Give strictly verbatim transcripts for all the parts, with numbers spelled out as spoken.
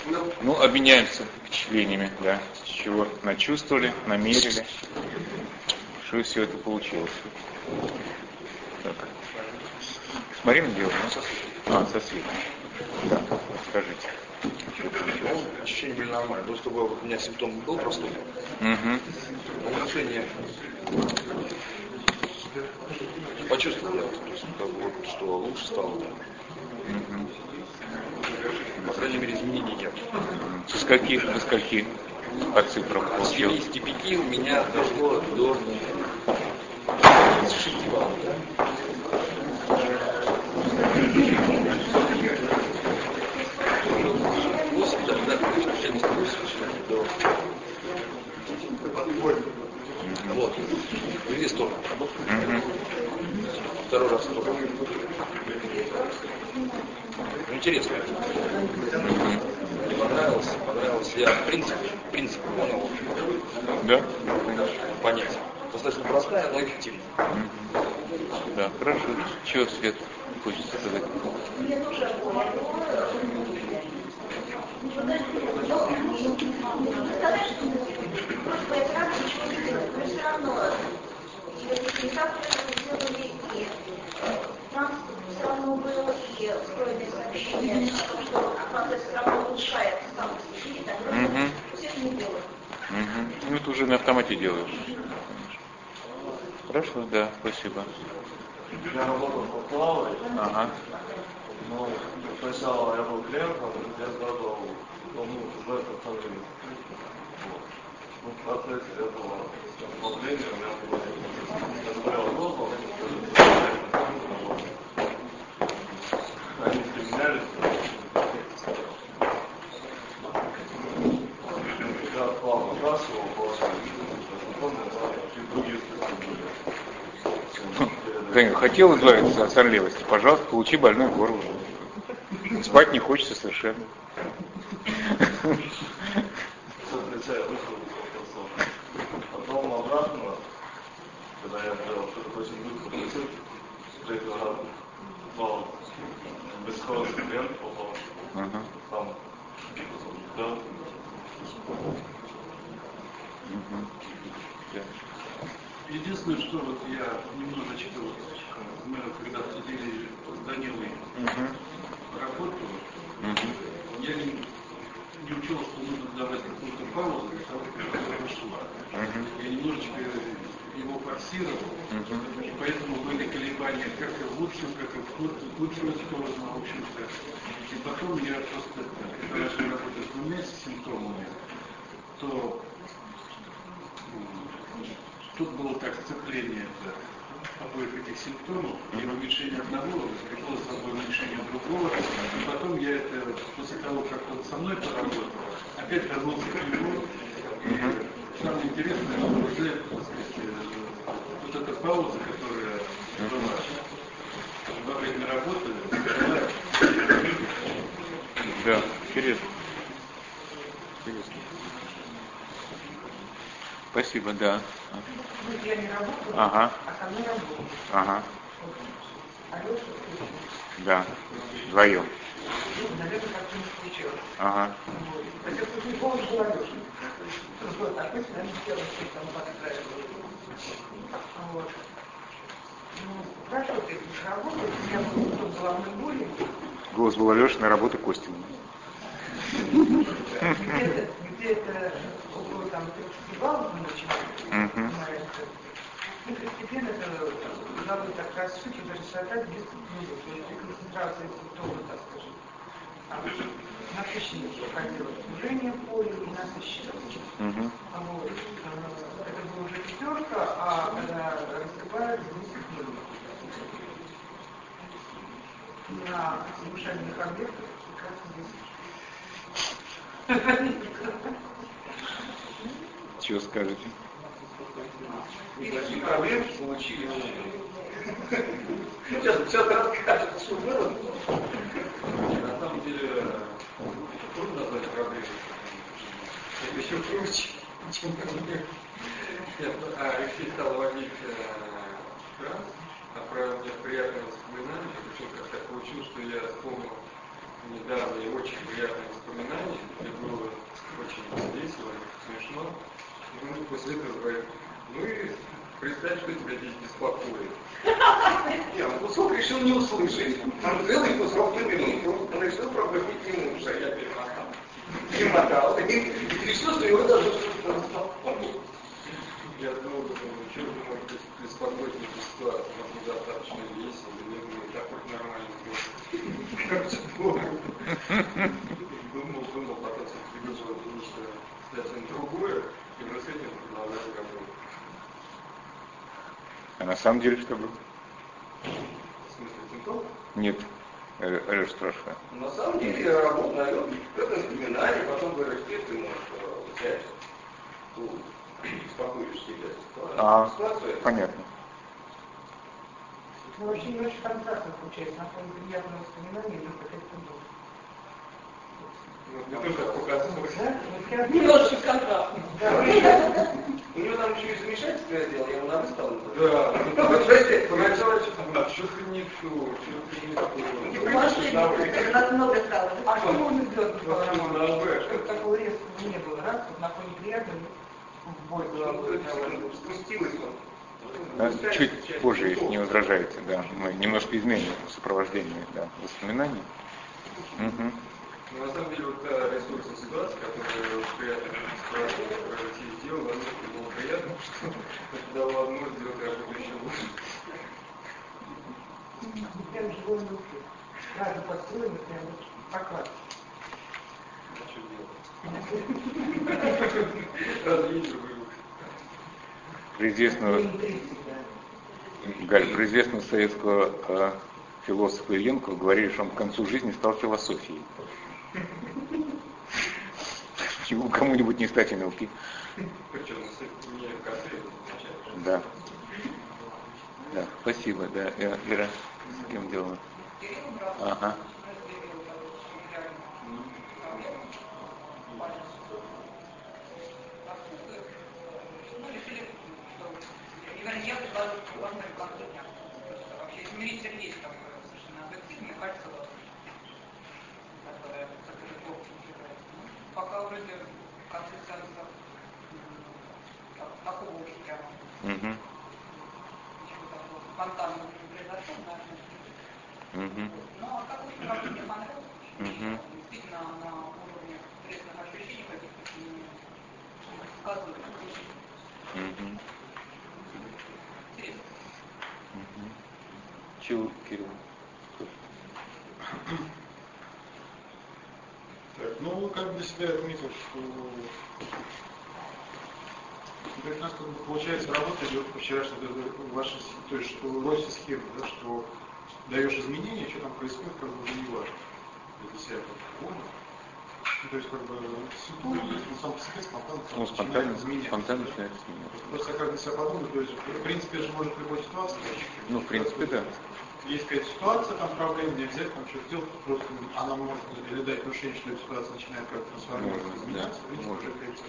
Ну, обменяемся впечатлениями, да, с чего начувствовали, намерили, что из всего это получилось. Так. С Мариной делаем? А, со Светой. Да, скажите. Ощущения были нормальные. До того, вот у меня симптом был простой. Угу. Улучшение. Почувствовал я, то есть, как бы, вот, что лучше стало. Да. Угу. По крайней мере, изменений нет. Со скольки до скольки по цифрам С семидесяти пяти у меня дошло до тридцати шести баллов. восемь, да, да, семьдесят восемь до... Вот. В две стороны. Второй раз тоже. Интересно. Мне понравилось, понравилось. Я в принципе, в принципе понял. Да? Понять. Достаточно простая, но эффективная. Да, хорошо. Чего, Свет, хочется сказать? Нам все равно было и устроенное сообщение, что процесс все равно улучшает сам по себе, так что все это не делают. Ну, это уже на автомате делаешь. Хорошо, да, спасибо. Я работал по плаванию. Ага. Но сначала я был клиентом, я сразу ну, в этом направлении. Вот. Ну, в процессе этого направления у меня было, я заболел глазом, они применялись. Я плавно сбрасывал, потом другие специалисты. Женя, хотел избавиться от сонливости, пожалуйста, получи больное горло. Спать не хочется совершенно. Потом обратно, когда я делал что-то очень быстро, третий раз попал бесхозный клиент, попал сам, да. Единственное, что вот я немножечко, вот, мы когда обсудили с Данилой uh-huh. работу, uh-huh. я не, не учел, что нужно давать какую-то паузу для того, чтобы она пошла. Uh-huh. Я немножечко его форсировал, uh-huh. и поэтому были колебания как и в лучшую, как и в худшую сторону, в общем-то. И потом я просто, когда начал работать с двумя симптомами, то тут было так сцепление обоих этих симптомов, и уменьшение одного влекло за собой уменьшение другого, и потом я это, после того, как он со мной поработал, опять вернулся к нему, и самое интересное, что уже, так сказать, вот эта пауза, которая была во время работы, была... Да, интересно. Интересно. Спасибо, да. Ну, я не работаю, ага. а со мной работаю. Ага. Алеша, да, вдвоем. ну, наверное, как-то не случилось. Ага. Вот. Хотя тут не помню, что Алеша. Вот, а пусть нам сделать, что там подстраивают. Вот. Ну, хорошо, ты будешь работать, у меня был тут головной боли. Голос был Алешиной, работы Костина. Где-то, где-то около там тридцати баллов мы начинаем. Uh-huh. И постепенно это надо так рассчитывать, даже шатать без минут. То есть концентрация симптомов, так скажем. Насыщенность проходила. Сужение поля и насыщенность. Uh-huh. Вот. Это была уже пятерка, а когда рассыпается, десять минут. На повышательных объектах прекрасно десять. Чего скажете? Никаких проблем получили. Сейчас, сейчас расскажет, что было. На самом деле, трудно назвать проблемой. Это еще круче, чем проблема. А Алексей стал водить кран, отправил мне приятные воспоминания. Причем как так получилось, что я вспомнил недавно и очень приятные воспоминания. после этого говорит, ну и представь, что тебя здесь беспокоит. Нет, он кусок решил не услышать. Он целый кусок на минуту. Он решил пробудить ему уши, я перемотал. Перемотал. И решил, что его даже что-то беспокоит. Я долго думаю, что же может быть беспокоить ситуацию. У нас недостаточно весело, не думаю, такой нормальный был. Короче, думал, думал, потом все-таки выжил, потому что совсем другое, и мы с этим продолжали работать. А на самом деле что было? В смысле, симптом? Нет, Алеша спрашивает. На самом деле я работал, наверное, в этом семинаре, потом говоришь, ты можешь взять ту успокоишь себя ситуацию. А, ситуацию понятно. Ну, вообще не очень контрастно получается, на фоне приятного воспоминания или какая-то было. Ну, не только показывать. Да? Вот я- Немножечко контрастно. Да. У него там еще и замешательство я делал, я ему на выставку. Да. Вот, знаете, поначалу что-то, что ты не то, что ты не такое. Нас много стало. А что можно сделать, Николай Ну, Романович? на «Б». Чтобы такого резкого не было, раз, вот на фоне приятного, в бой головой. Спустилось он. Да, чуть позже, если не возражаете, да. Мы немножко изменим сопровождение, да, воспоминаний. Угу. Ну, на самом деле, вот та ресурсная ситуация, которая приятно которая Россия сделала, она было приятно, что это дало возможность сделать работу еще лучше. Прям живой внутри. Сразу построено, прям вот поклад. А что делать? Разве есть другой выход? Про известного, Галь, про известного советского э, философа Ильенко говорили, что он к концу жизни стал философией. Почему кому-нибудь не стать эн эл пи? Причем не касается изначально. Да. Да, спасибо, да. Я, Вера, с кем делала? Ага. Я предложу, что важно в конце дня. Вообще измеритель есть такой совершенно объективный, кольцо, которое плохо называется. Пока вроде в конце сеанса такого уж прямо ничего такого спонтанного не произошло, наверное. Ну, а как очень много мне понравилось, действительно на уровне интересных ощущений каких-то сказывают. Чего, Кирилл? Так, ну, как для себя отметил, что у нас как бы, получается, работа идет по вчерашней вашей, то есть, что в вашей схеме, да, что даешь изменения, что там происходит, как бы уже не важно. Для себя как понял. Ну, то есть, как бы, ситуация, ну, сам по себе спонтанно, Ну, спонтанно, спонтанно начинает изменяться. Просто я как для себя подумал, то есть, в принципе, же может любой ситуации. Ну, в принципе, да. Есть какая-то ситуация, там проблема, не обязательно что сделать, просто она может или дать ощущение, что эта ситуация начинает как-то трансформироваться, Может, изменяться, да, в принципе, может. уже какая-то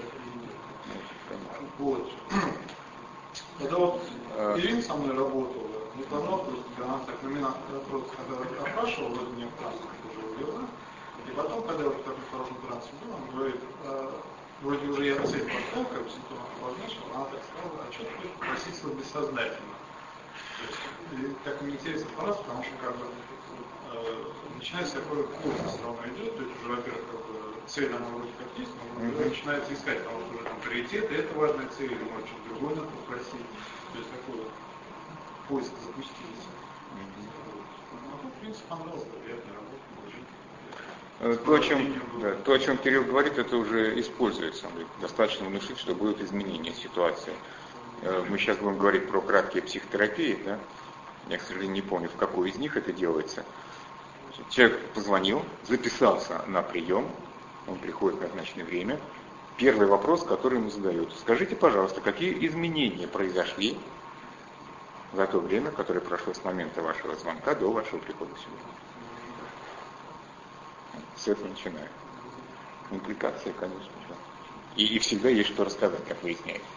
вот. Когда вот А... Ирина со мной работала, не познал просто, она так на меня просто когда опрашивала, вроде меня в трансе уже увела, и потом, когда я вот в таком хорошем трансе был, он говорит, а, вроде уже я цель поставил, как бы симптомы обозначил, она так сказала, а что ты хочешь попросить свой бессознательно? То есть, так мне интересно информация, потому что как бы э, начинается такой курс все равно идет, то есть уже, во-первых, как бы цель она вроде как есть, но mm-hmm. начинается искать, потому что уже там приоритеты, это важная цель, или может что-то другое надо попросить. То есть такой вот поиск запустился. Mm-hmm. Ну, тут, в принципе, понравилось, приятная работа. То о, чем, да, то, о чем Кирилл говорит, это уже используется. Достаточно внушить, что будут изменения ситуации. Мы сейчас будем говорить про краткие психотерапии. Да? Я, к сожалению, не помню, в какой из них это делается. Человек позвонил, записался на прием, он приходит в назначенное время. Первый вопрос, который ему задают: скажите, пожалуйста, какие изменения произошли за то время, которое прошло с момента вашего звонка до вашего прихода сюда? С этого начинаем. Импликация, конечно, да. И, и всегда есть что рассказать, как выясняется.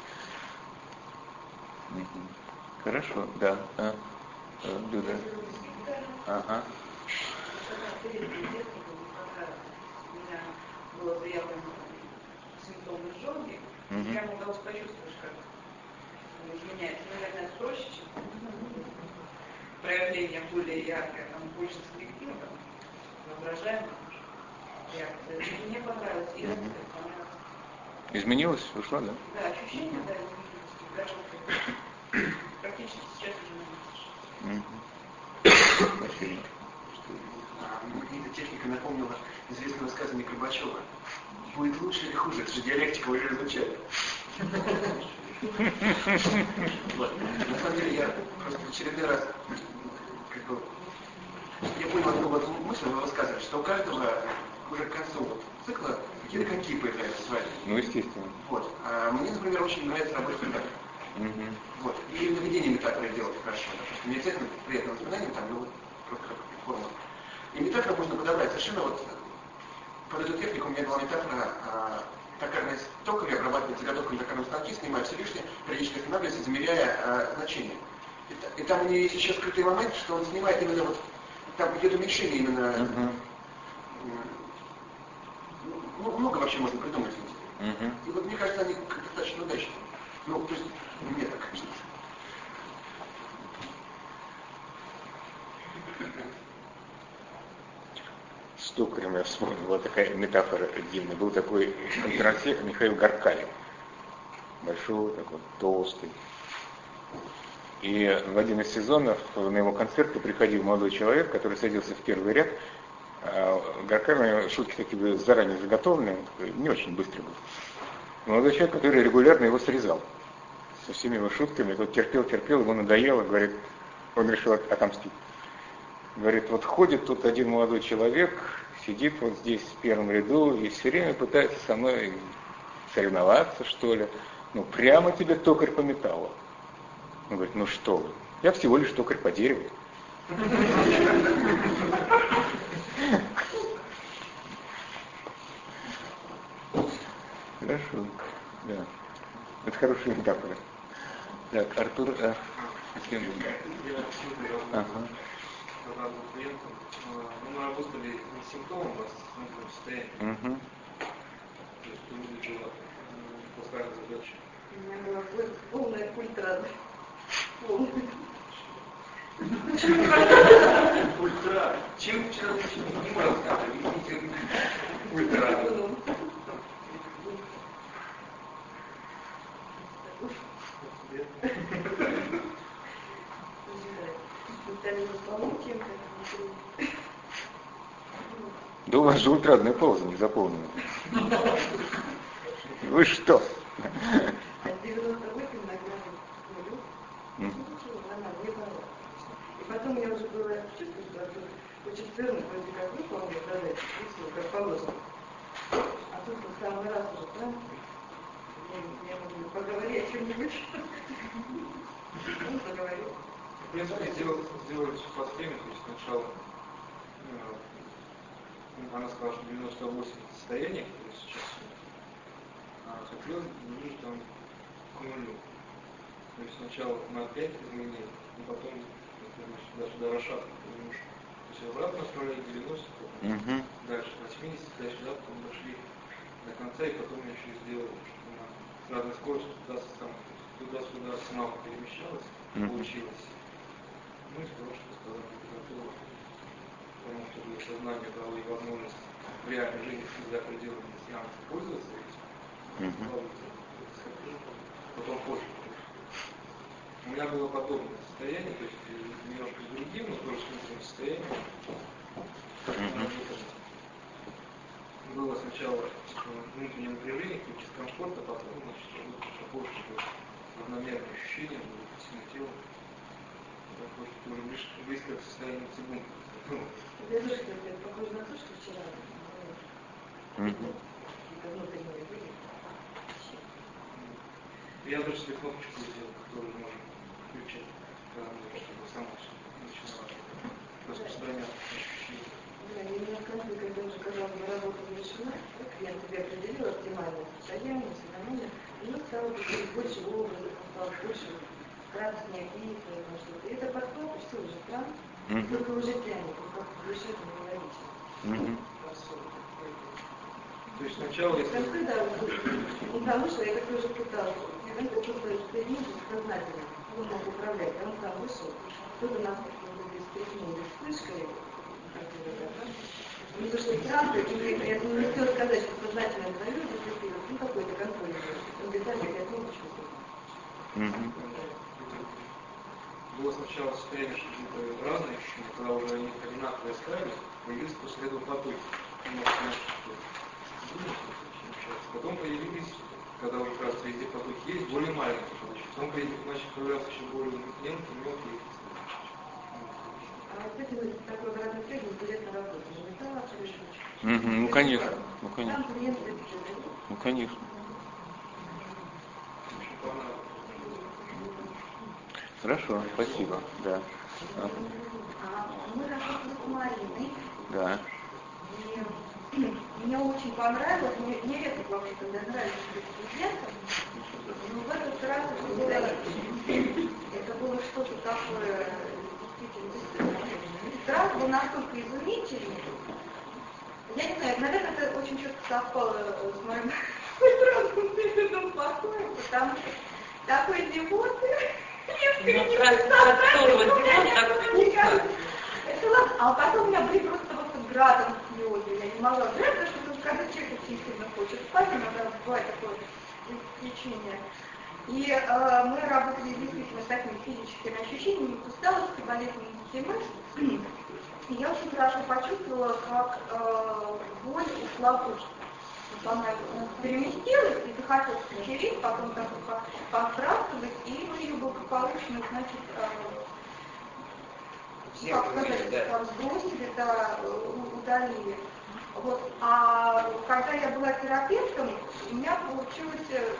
Угу. Хорошо, да. А, а, Люда. Ага. У меня было заявлено симптомы изжоги, Мгм. прямо удалось почувствовать, как изменяется. Наверное, проще, чем проявление более яркое, там больше субъективно, там, воображаемо. Реакция. Мне понравилось, и это понравилось. Изменилось? Ушла, да? Да, ощущение, да, изменилось. Даже практически сейчас уже не видишь. Мгм. Спасибо. Мне эта техника напомнила известное высказывание Горбачева. Будет лучше или хуже, это же диалектика вы же изучали. Вот. На самом деле я просто в очередной раз как бы, я понял одну вот мысль, вы высказывали, что у каждого уже к концу вот, цикла какие-то коньки появляются свои. Ну, естественно. Вот. А мне, например, очень нравится работать метафорой. Мгм. Вот. И наведение метафоры делать хорошо. Потому что не обязательно приятное воспоминание, там, ну вот, просто как форма. И метафору можно подобрать совершенно вот под эту технику у меня была метафора, а, токарный токарь обрабатывает заготовку на токарном станке, снимает все лишнее, периодически останавливается, замеряя а, значение. И, и там у нее есть еще скрытый момент, что он снимает именно вот, там идет уменьшение именно, Мгм. ну, много вообще можно придумать. Мгм. И вот мне кажется, они как-то достаточно удачны. Ну, то есть, мне так кажется. С токарем я вспомнил, была такая метафора дивная. Был такой конферансье Михаил Горкалев. Большой, такой толстый. И в один из сезонов на его концерты приходил молодой человек, который садился в первый ряд. А Горкалев, шутки такие были заранее заготовленные, он такой, не очень быстрый был. Молодой человек, который регулярно его срезал. Со всеми его шутками, тот терпел, терпел, ему надоело, говорит, он решил отомстить. Говорит, вот ходит тут один молодой человек, сидит вот здесь в первом ряду и все время пытается со мной соревноваться, что ли. Ну, прямо тебе токарь по металлу. Он говорит, ну что вы, я всего лишь токарь по дереву. Хорошо, да. Это хорошая метафора. Так, Артур, а, Я сегодня работал с разным клиентом. Мы работали не с симптомом, а с внутренним состоянием. угу. То есть выглядело плохая задача. У меня была полная ультра. Полная. Ультра. Чем вчера не можем сказать? Объясните. Ультра. Да у вас же ультрадная пауза не заполнена. Вы что? И потом я уже была чувствую, что очень ценно, вроде как выполнил задачу, чувствую, как положено. А тут в самый раз уже, да, я могу поговорить о чем-нибудь. Он поговорил. В принципе, сделать, сделать все по схеме, то есть сначала э, она сказала, что девяносто восемь состояний, то есть сейчас, а хотел ближе там к нулю. То есть сначала на пять изменений, и потом даже до расшатка немножко. То есть обратно направление девяносто, Угу. дальше восемьдесят, дальше да, потом дошли до конца, и потом я еще сделал, что она с разной скоростью туда-сюда, туда-сюда сама перемещалась, Мгм. получилось. Ну и сказал, что сказал, готово. Потому что для сознания дало ей возможность в реальной жизни за пределами сеанса пользоваться этим. Угу. Потом позже. У меня было подобное состояние, то есть немножко с другим, но тоже с внутренним состоянием. Угу. Было сначала внутреннее напряжение, какой-то дискомфорт, а потом, значит, такое, что равномерное ощущение, сильное тело. Такое, что уже близко, близко к состоянию цигун. Я тоже говорю, похоже на то, что вчера Угу. какие-то внутренние были. Я даже себе кнопочку сделал, которую можно включить, чтобы сама начинала распространяться ощущения. Да, и на конце, когда уже, казалось бы, работа завершена, я тебе определила оптимальное состояние, состояние, и ну, стало больше образов, стало больше красной, битвы, что-то. И это подход, и что уже транс, Мгм. только уже тянет, ну как в душе это нелогично. Мгм. То есть сначала, если... Как когда он вышел, я как уже пыталась. Он такой, что эксперимент сознательно. Он мог управлять, а он там вышел. Кто-то нас перекинули вспышкой. Не то, что экран, и я не хотела сказать, что сознательно это люди, ну какой-то контроль. Он говорит, да, я не почему-то. Было сначала состояние, что какие-то разные ощущения, когда уже они одинаковые ставили, появились после этого потоки. Потом появились, когда уже, кажется, везде потоки есть, более маленькие потоки. Потом начали появляться еще более мелкие, мелкие. А вот эти вот такой обратный связь интересно работает. Угу, ну конечно, ну конечно. Там клиент это Ну конечно. Хорошо, спасибо. Да. А. Мы работали с Мариной. Да. И мне очень понравилось, мне, мне редко вообще, когда нравится быть студентом, но в этот раз это было, это было что-то такое действительно. Страх был настолько изумительный. Я не знаю, наверное, это очень четко совпало с моим разным периодом покоя, потому что такой зевоты, а потом у меня были просто вот градом слезы, я не могла ждать, потому что когда человек очень сильно хочет спать, иногда бывает такое лечение. И э, мы работали действительно с такими физическими ощущениями, усталости, болезненности мышц. И я очень хорошо почувствовала, как э, боль ушла в уши. Она переместилась и захотелось потереть, потом так подбрасывать, и мы ее благополучно, значит, э, как сказать, да. Сбросили, да, удалили. Вот. А когда я была терапевтом, у меня получилось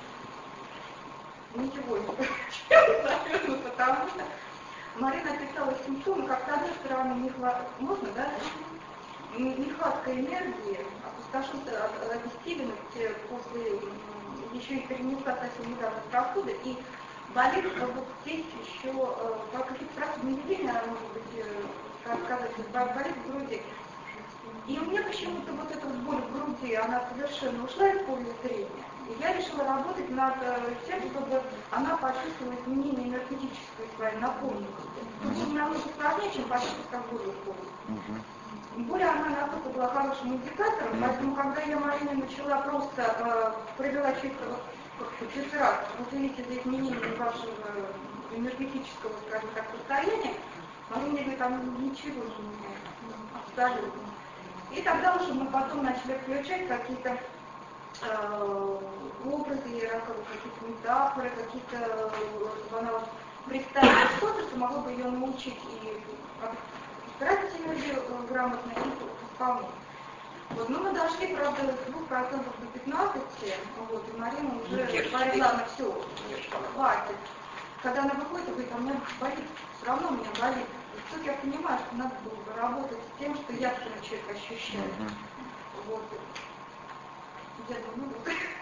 ничего не получилось, потому что Марина описала симптомы, как с одной стороны нехватка, можно, да? Нехватка энергии, опустошенность, обессиленность после, еще и перенесла совсем недавно простуды, и болит, вот здесь еще, как какие-то простудные явления, она может быть, как сказать, болит в груди. И у меня почему-то вот эта вот боль в груди, она совершенно ушла из поля зрения. И я решила работать над тем, чтобы она почувствовала изменение энергетической своей наполненности. Очень намного сложнее, чем почувствовать, как боль уходит. Более она настолько была хорошим индикатором, поэтому когда я Марине начала просто э, провела чисто вот через раз, уделите за изменение вашего энергетического, скажем так, состояния, Марина мне говорит, там ничего не меняется, абсолютно. И тогда уже мы потом начали включать какие-то э, образы, я рассказывала, какие-то метафоры, какие-то, чтобы она вот представила что-то, что могло бы ее научить и тратить энергию грамотно и исполнять. Вот, ну, мы дошли, правда, с двух процентов до пятнадцати, вот, и Марина уже говорила, ладно, все, хватит. Когда она выходит, говорит, а у меня болит, все равно у меня болит. И тут я понимаю, что надо было бы работать с тем, что я как человек ощущаю. Mm-hmm. Вот. Я думаю,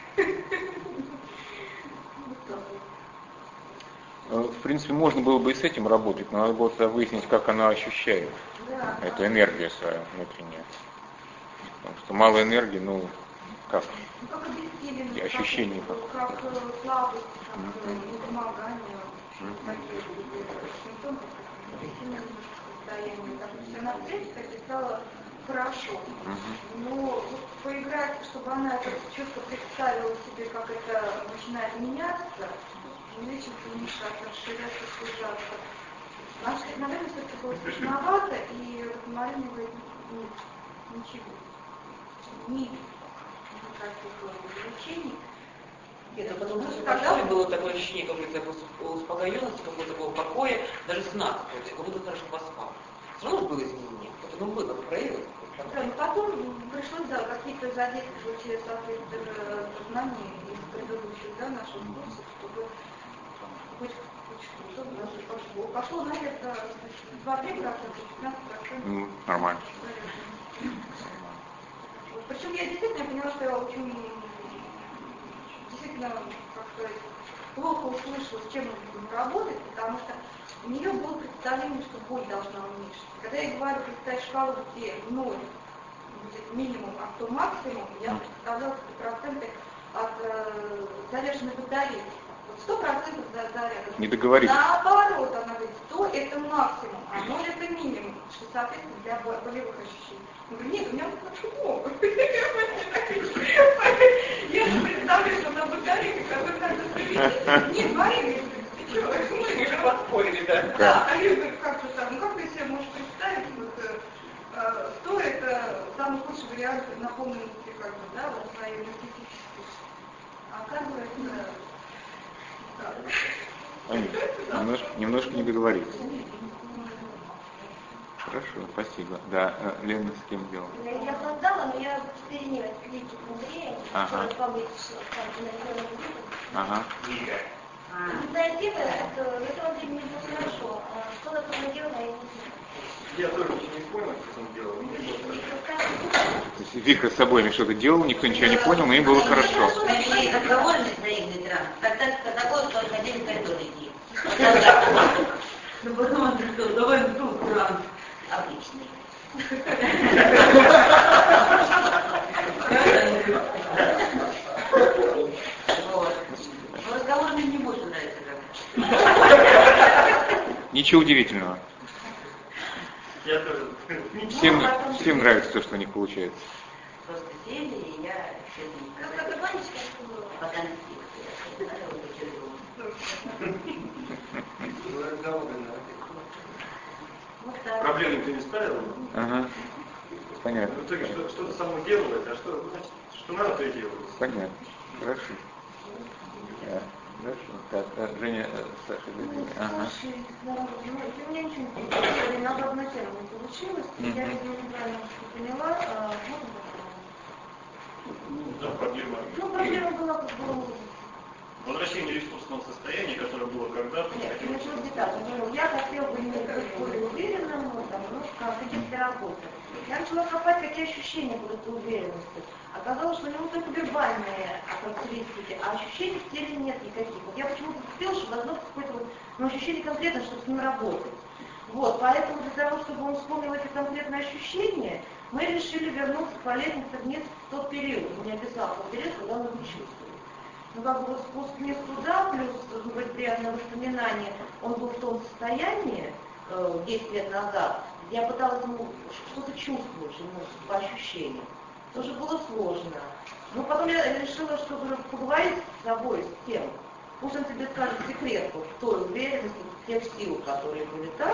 вот. В принципе, можно было бы и с этим работать, но надо было выяснить, как она ощущает да, эту энергию свою внутреннюю. Потому что мало энергии, ну, как? Ну, как обессиленно, и ощущение как, как, как слабость, как mm-hmm. недомогание, mm-hmm. такие симптомы, как обессиленное состояние. Так, то есть она, в принципе, описала хорошо. Mm-hmm. Но вот поиграть, чтобы она это чувство представила себе, как это начинает меняться, увеличиться, уменьшаться, расширяться, сужаться. Значит, наверное, все-таки было сложновато, и вот Марина говорит, нет, ничего. Ни никаких увеличений. Нет, а потому что тогда было такое ощущение какой-то успокоенности, какого-то такого покоя, даже сна какой-то, как будто хорошо поспал. Все равно было изменение, это ну было, проявилось. Да, но потом пришлось, да, какие-то задействовать, соответственно, знания из предыдущих, да, наших курсов, чтобы хоть что-то даже пошло. Пошло, наверное, два-три процента, пятнадцать процентов. Ну, нормально. Причем я действительно поняла, что я очень, действительно, как сказать, плохо услышала, с чем мы будем работать, потому что у нее было представление, что боль должна уменьшиться. Когда я говорю, представить шкалу, где ноль, будет минимум, а что максимум, я сказала, что проценты от э, заряженной батареи. сто процентов заряда. Не договорились. Наоборот, она говорит, сто это максимум, а ноль это минимум, что соответственно для болевых ощущений. Я говорю, нет, у меня вот почему? Я же представляю, что на батарейке, который надо привести. Нет, Марина, ты что, мы же поспорили, да? Да, а я говорю, как же там, ну как ты себе можешь представить, вот, сто это самый худший вариант наполненности, как бы, да, вот своей энергетической. А оказывается, Немножко, немножко не договорились. Хорошо, спасибо. Да, Лена с кем делала? Я создала, но я перенес клики Андрея, который повысил там, Ага. инициатива, это на самом деле не было хорошо. Что такое дело, я не знаю. Я тоже ничего не понял, что он делал. То есть Вика с обоими что-то делала, никто ничего не понял, но им было хорошо. Они разговоры на своих ветрах, тогда такое, что хотели в коридор идти. Ну потом он сказал, давай в ту сторону. Отличный. Разговор мне не больше нравится как. Ничего удивительного. Я тоже. Всем, всем нравится то, что у них получается. Просто сели, и я Как это Ванечка было? пока Проблему ты не ставила? Ага. Понятно. В итоге что, что-то само делает, а что, значит, что надо, то и делает. Понятно. Хорошо. Да. Хорошо. Так, а, Женя, Саша, Женя. Ага. Слушай, ну, у меня ничего не получилось, надо одна тема не получилось, Мгм. я, видимо, неправильно что поняла, а, можно Ну, да, проблема. попробовать? Ну, проблема была, как бы, Возвращение ресурсного состояния, которое было когда-то. нет, не очень детально. Ну, я хотела бы иметь быть более уверенным, ну, там, немножко каких-то работы. Я начала копать, какие ощущения будут у уверенности. Оказалось, что у него только вербальные характеристики, а ощущений в теле нет никаких. Вот я почему-то успела, что должно быть какое-то вот, ну, ощущение конкретно, чтобы с ним работать. Вот, поэтому для того, чтобы он вспомнил эти конкретные ощущения, мы решили вернуться по лестнице вниз в тот период. Он мне описал тот период, когда он его чувствует. Ну, как бы вот спуск вниз туда, плюс, ну, быть приятное воспоминание, он был в том состоянии э, десять лет назад. Я пыталась ему что-то чувствовать, ему по ощущениям. Тоже было сложно. Но потом я решила, что поговорить с собой, с тем. Пусть он тебе скажет секрет вот, той уверенности, тех сил, которые были там.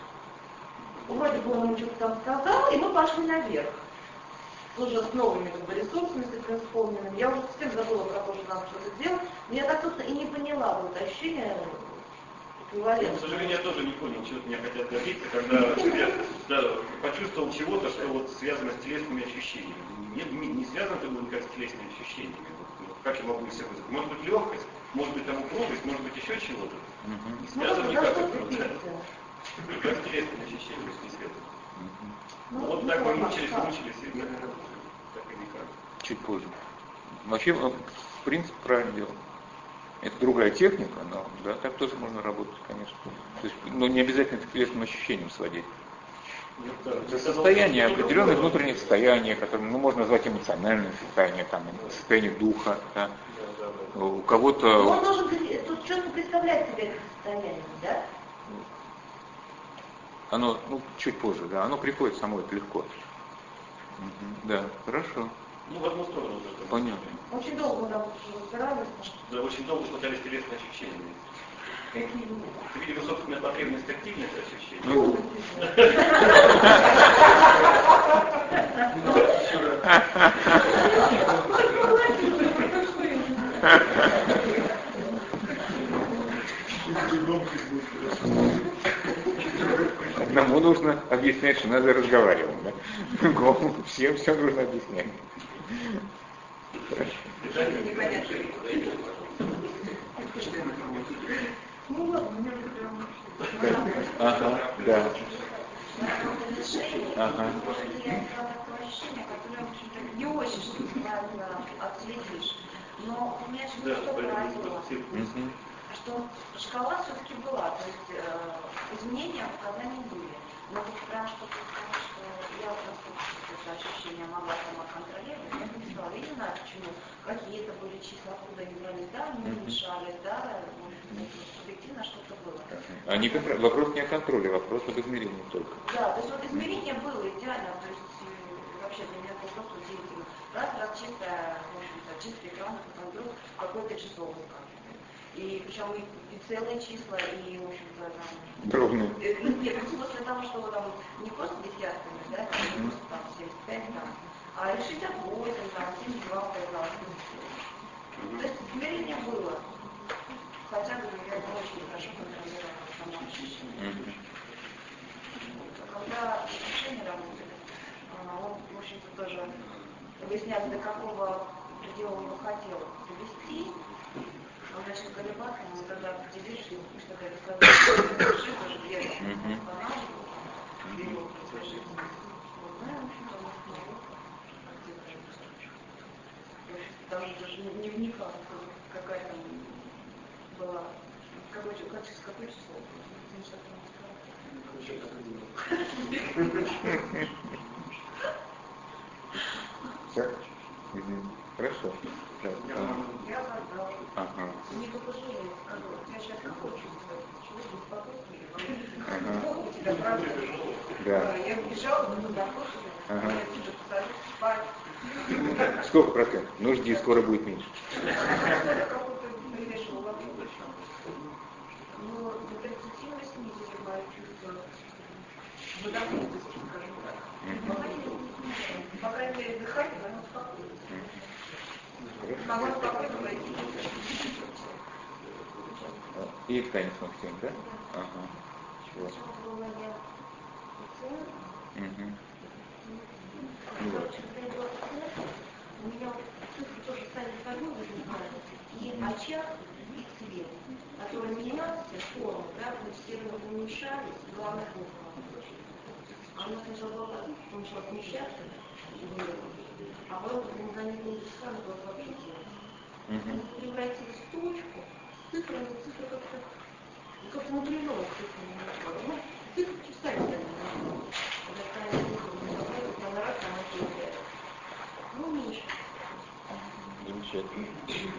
Вроде бы он ему что-то там сказал, и мы пошли наверх. Уже с новыми как бы, ресурсами, с этим вспомненными. Я уже совсем забыла про то, что надо что-то сделать. Но я так, собственно, и не поняла вот ощущение эквивалента. К сожалению, я тоже не понял, чего от меня хотят добиться, когда я да, почувствовал чего-то, что вот связано с телесными ощущениями. Не, не, не связано это было никак с телесными ощущениями. Вот, как я могу себе выразить? Может быть легкость, может быть там упругость, может быть еще чего-то. Не связано Ну, никак за с что этим. Никак с телесными ощущениями не связано. Ну, Ну, вот ну, так мы ладно, мучились, так. мучились, и так и никак. Чуть позже. Вообще, в принципе, правильно делал. Это другая техника, но да, так тоже можно работать, конечно. То есть, но не обязательно это к телесным ощущениям сводить. Ну, да, Это состояние, определенное внутреннее состояние, которое ну, можно назвать эмоциональное состояние, там, состояние духа. Да. Да, да, да. У кого-то... Ну, он должен тут четко представлять себе это состояние, да? Оно, ну, чуть позже, да, оно приходит само, это легко. Мгм. Да, хорошо. Ну, в одну сторону. Да, Понятно. Очень долго мы там разбирались. Да, очень долго пытались телесные ощущения. Какие? Ты, видимо, собственная потребность активных ощущений. Ну, одному нужно объяснять, что надо разговаривать, да? Другому всем все нужно объяснять. Ну ладно, мне уже прям... Ага, да. Ага. Я взяла такое ощущение, которое, в общем-то, не очень правильно отследишь. Но у меня же Да, что поразило, Мгм. что шкала все-таки была, то есть э, изменения, показания были. Но вот прям что-то сказать, что я просто это ощущение могла сама контролировать, я написала, я не знаю почему, какие это были числа, откуда они брались, да, они не мешали, да, объективно что-то было. А не контр... Вопрос не о контроле, вопрос об измерении только. Да, то есть вот измерение было идеально, то есть вообще для меня это просто удивительно. Раз, раз чистая, в общем-то, чистый экран, потом вдруг какое-то число выскакивает. И причем и, и целые числа, и, в общем-то, там... Дробные. Нет, ну, в смысле того, что там не просто десятками, да, не просто там семьдесят пять, там, а шестьдесят восемь, там, семьдесят два появлялось. То есть измерение было. Хотя бы я не очень хорошо контролировала само ощущение. Когда решение работает, он, в общем-то, тоже выясняет, до какого предела он бы хотел довести. Он начал колебаться, мы тогда определили, что что это сказать, жить тоже где-то останавливал, период своей жизни. Вот, ну, в общем-то, он остановил, где-то даже даже не вникал, какая там была, какое, какое число. Так, хорошо. Я отдал. Ага. Не только женщина сказала, я сейчас какое чувство? Человек беспокойный. У тебя правда? Да. Я убежала, но туда послушала. Ага. Я тут же посадила спать. Сколько процентов? Ну жди, скоро будет меньше. Я какой-то перевешивала вопрос. Ну, до тридцати восьми мое чувство выдохнутости, скажем так. По крайней мере, дыхание, оно спокойно. Могу спокойно пройти. И ткань Максим, да? Ага. Чего? Угу. У меня цифры тоже стали свободны, и очаг, и цвет, который менялся, формы, да, постепенно уменьшались, главное буква. Она сначала была, начала смещаться, а потом, когда мы заметили дискант, вот вообще делать. Они превратились в точку, цифры, но цифры как-то, как-то напряженно цифры не начала. Ну, цифры часами стали напряженно. Когда стали цифры не заходят, она раз, она появляется. Ну, меньше. Замечательно.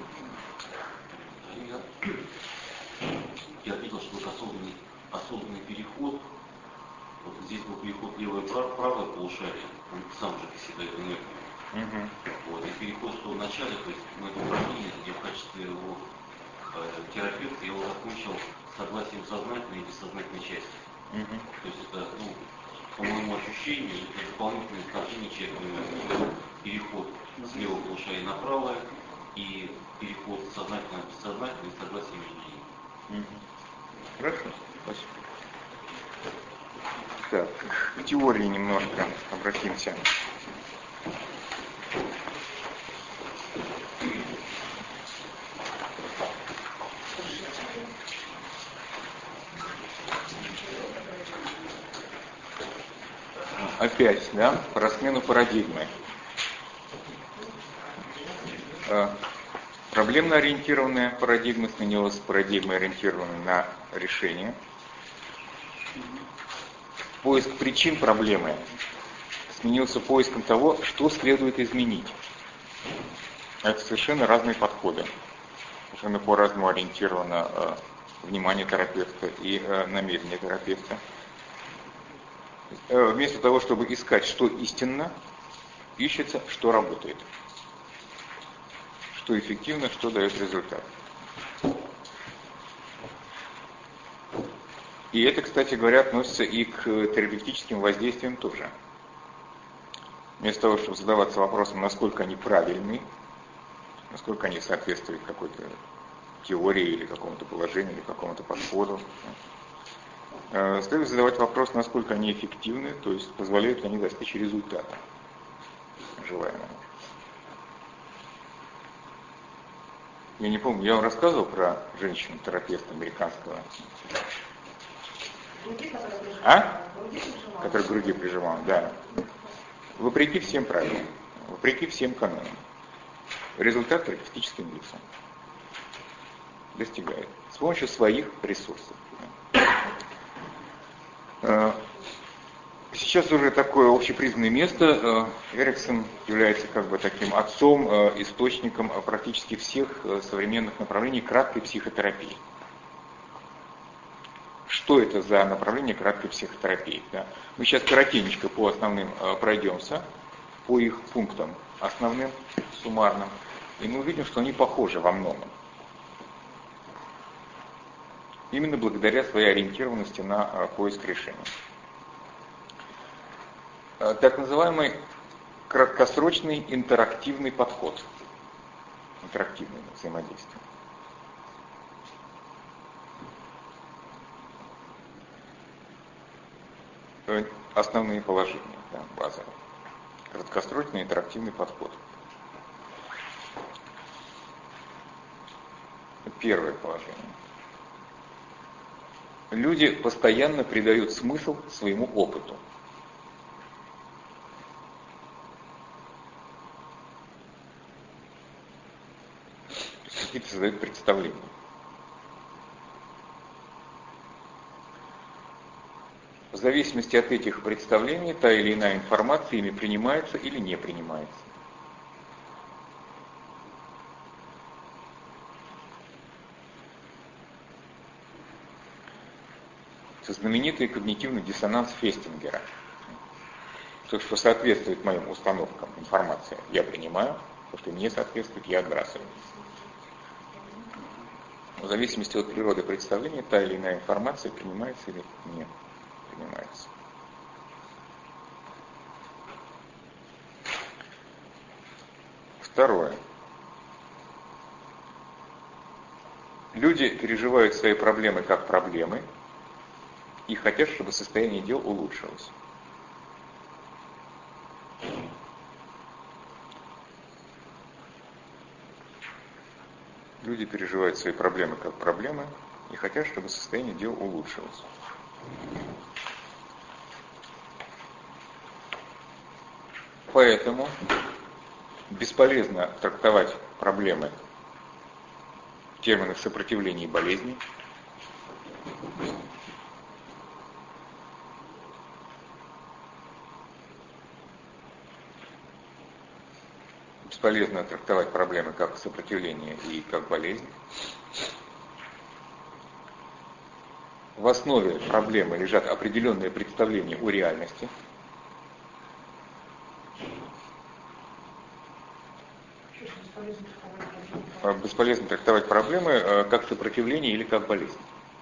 Я отметил, что это осознанный, осознанный переход. Вот здесь был переход левое-правое полушарие, он сам же оседает энергию. Uh-huh. Вот, и переход, что в начале, то есть мы это упражнение, я в качестве его э, терапевта, я его закончил согласием сознательной и бессознательной части. Uh-huh. То есть это, ну, по моему ощущению, это дополнительное значение человека, переход с левого полушария на правое и переход сознательно на бессознательное и согласие между ними. Uh-huh. Хорошо, спасибо. Так, к теории немножко обратимся. Опять, да, про смену парадигмы. Проблемно-ориентированная парадигма сменилась парадигмой, ориентированной на решение. Поиск причин проблемы сменился поиском того, что следует изменить. Это совершенно разные подходы. Совершенно по-разному ориентировано э, внимание терапевта и э, намерение терапевта. Э, вместо того, чтобы искать, что истинно, ищется, что работает. Что эффективно, что дает результат. И это, кстати говоря, относится и к терапевтическим воздействиям тоже. Вместо того, чтобы задаваться вопросом, насколько они правильны, насколько они соответствуют какой-то теории или какому-то положению, или какому-то подходу, следует задавать вопрос, насколько они эффективны, то есть позволяют ли они достичь результата желаемого. Я не помню, я вам рассказывал про женщину-терапевта американского. А? Который к груди прижимал, да. Вопреки всем правилам, вопреки всем канонам. Результат терапевтическим лицам достигает с помощью своих ресурсов. Сейчас уже такое общепризнанное место. Эриксон является как бы таким отцом, источником практически всех современных направлений краткой психотерапии. Что это за направление краткой психотерапии? Да? Мы сейчас коротенько по основным пройдемся, по их пунктам основным, суммарным, и мы увидим, что они похожи во многом. Именно благодаря своей ориентированности на поиск решений. Так называемый краткосрочный интерактивный подход. Интерактивное взаимодействие. Основные положения, да, базовые. Краткосрочный интерактивный подход. Первое положение. Люди постоянно придают смысл своему опыту. Какие-то создают представления. В зависимости от этих представлений та или иная информация ими принимается или не принимается. Это знаменитый когнитивный диссонанс Фестингера. То, что соответствует моим установкам информация, я принимаю, то, что не соответствует, я отбрасываю. В зависимости от природы представления, та или иная информация принимается или не принимается. Второе. Люди переживают свои проблемы как проблемы и хотят, чтобы состояние дел улучшилось. Люди переживают свои проблемы как проблемы и хотят, чтобы состояние дел улучшилось. Поэтому бесполезно трактовать проблемы в терминах сопротивления и болезни. Бесполезно трактовать проблемы как сопротивление и как болезнь. В основе проблемы лежат определенные представления о реальности. Бесполезно трактовать проблемы как сопротивление или как болезнь.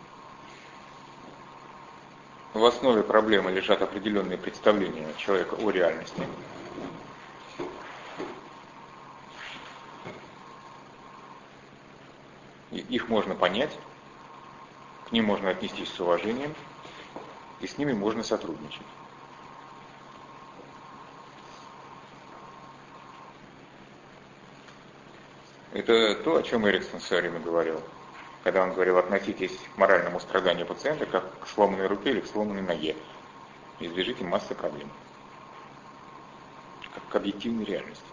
В основе проблемы лежат определенные представления человека о реальности. Их можно понять, к ним можно отнестись с уважением, и с ними можно сотрудничать. Это то, о чем Эриксон все время говорил, когда он говорил: относитесь к моральному страданию пациента как к сломанной руке или к сломанной ноге, и избежите массы проблем, как к объективной реальности.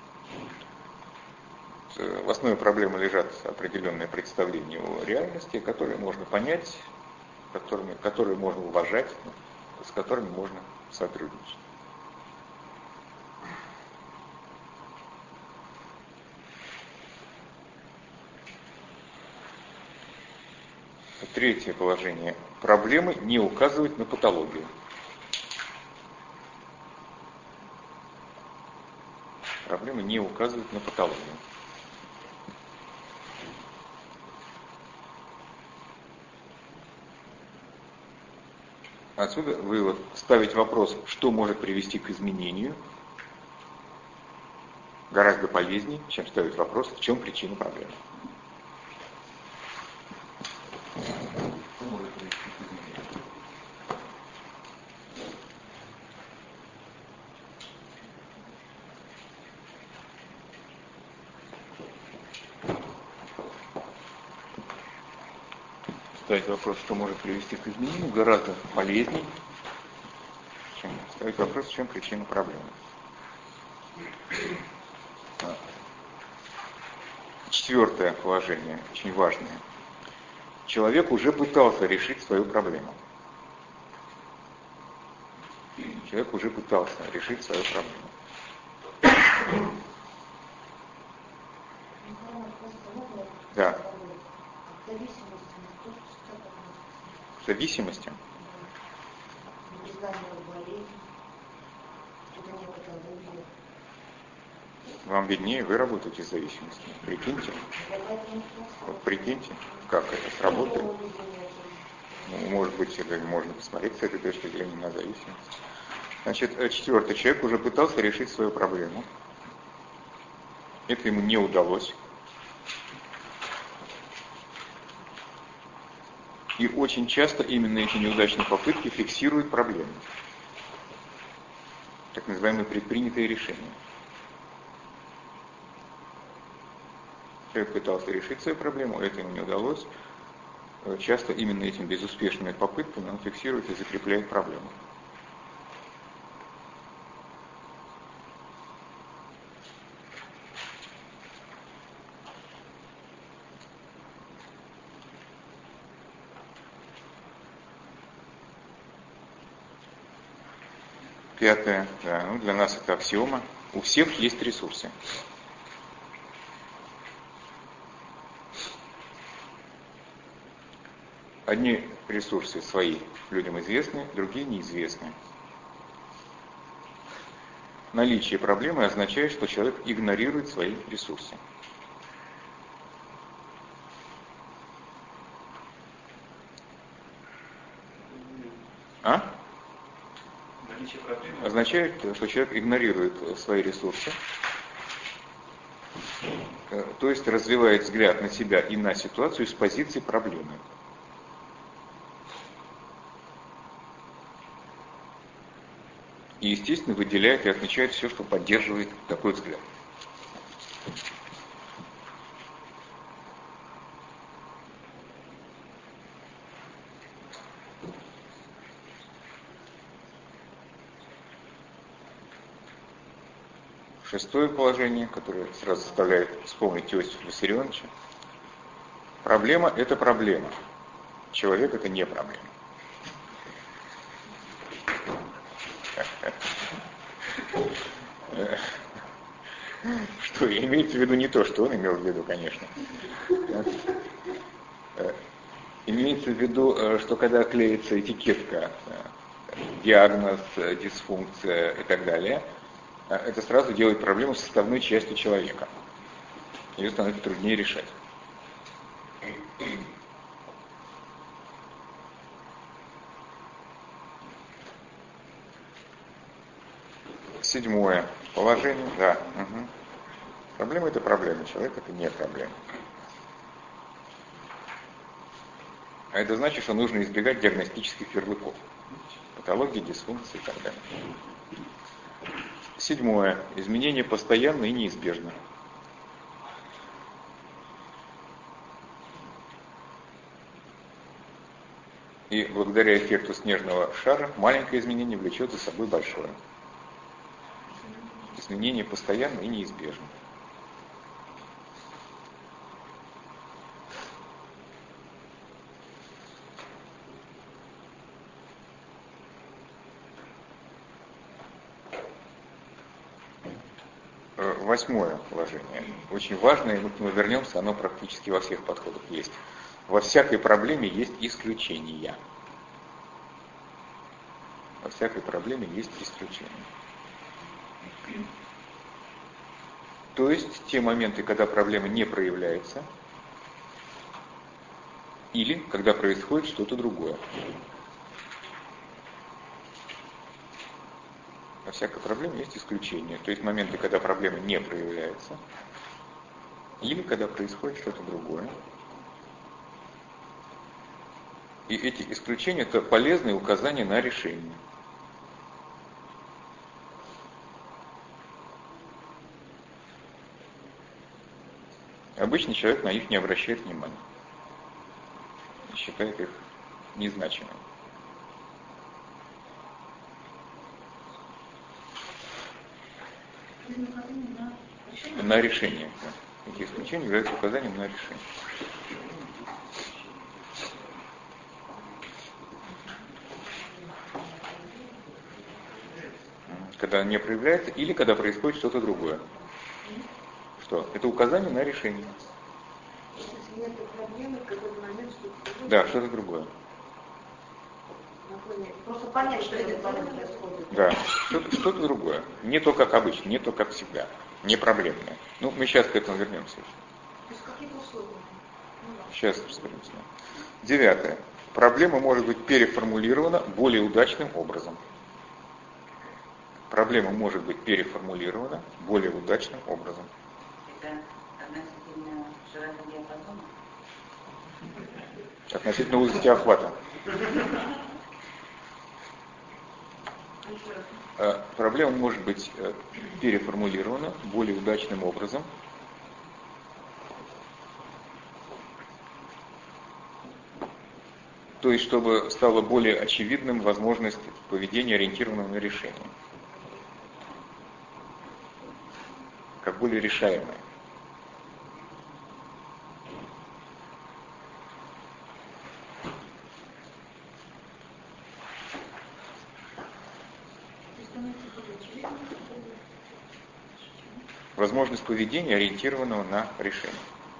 В основе проблемы лежат определенные представления о реальности, которые можно понять, которыми, которые можно уважать, с которыми можно сотрудничать. Третье положение. Проблемы не указывают на патологию. Проблемы не указывают на патологию. Отсюда вывод: ставить вопрос, что может привести к изменению, гораздо полезнее, чем ставить вопрос, в чем причина проблемы. Ставить вопрос, что может привести к изменению, гораздо полезнее, чем ставить вопрос, в чем причина проблемы. Четвертое положение, очень важное. Человек уже пытался решить свою проблему. человек уже пытался решить свою проблему. Да. К зависимости. Вам виднее, вы работаете с зависимостью. Прикиньте. Вот прикиньте, как это сработает. Ну, может быть, можно посмотреть с этой точки зрения на зависимость. Значит, четвертый человек уже пытался решить свою проблему. Это ему не удалось. И очень часто именно эти неудачные попытки фиксируют проблему. Так называемые предпринятые решения. Человек пытался решить свою проблему, это ему не удалось. Часто именно этими безуспешными попытками он фиксирует и закрепляет проблему. Пятое. Да, ну для нас это аксиома. У всех есть ресурсы. Одни ресурсы свои людям известны, другие неизвестны. Наличие проблемы означает, что человек игнорирует свои ресурсы. А? Означает, что человек игнорирует свои ресурсы, то есть развивает взгляд на себя и на ситуацию с позиции проблемы. И, естественно, выделяет и отмечает все, что поддерживает такой взгляд. Шестое положение, которое сразу заставляет вспомнить Иосифа Виссарионовича. Проблема – это проблема. Человек – это не проблема. Что имеется в виду не то, что он имел в виду, конечно. Имеется в виду, что когда клеится этикетка, диагноз, дисфункция и так далее, это сразу делает проблему составной частью человека. Ее становится труднее решать. Седьмое положение, да. Угу. Проблема – это проблема, человек – это не проблема. А это значит, что нужно избегать диагностических ярлыков. Патологии, дисфункции и так далее. Седьмое. Изменения постоянны и неизбежны. И благодаря эффекту снежного шара маленькое изменение влечет за собой большое. Изменения постоянны и неизбежны. Восьмое положение. Очень важное, и мы к нему вернемся, оно практически во всех подходах есть. Во всякой проблеме есть исключения. Во всякой проблеме есть исключения. То есть те моменты, когда проблема не проявляется, или когда происходит что-то другое. Во всякой проблеме есть исключения. То есть моменты, когда проблема не проявляется, или когда происходит что-то другое. И эти исключения – это полезные указания на решение. Обычный человек на них не обращает внимания. Считает их незначимыми. На решение. Эти исключения являются указанием на решение. когда не проявляется, или когда происходит что-то другое. Что? Это указание на решение. Если нет проблемы, в какой-то момент что-то другое. Да, что-то другое. Просто понять, что это происходит. Да, что-то, что-то другое. Не то, как обычно, не то, как всегда. Не проблемное. Ну, мы сейчас к этому вернемся. То есть какие-то условия? Сейчас разберемся. Девятое. Проблема может быть переформулирована более удачным образом. Проблема может быть переформулирована более удачным образом. Это относительно широкого диапазона? Относительно узости охвата. Проблема может быть переформулирована более удачным образом. То есть, чтобы стало более очевидным возможность поведения, ориентированного на решение. Как более решаемое. Возможность поведения, ориентированного на решение.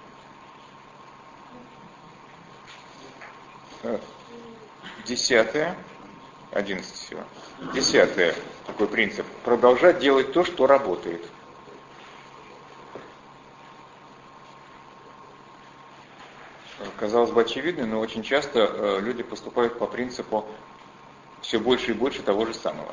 Десятое. Одиннадцать всего. Десятое. Такой принцип. Продолжать делать то, что работает. Казалось бы, очевидно, но очень часто люди поступают по принципу все больше и больше того же самого.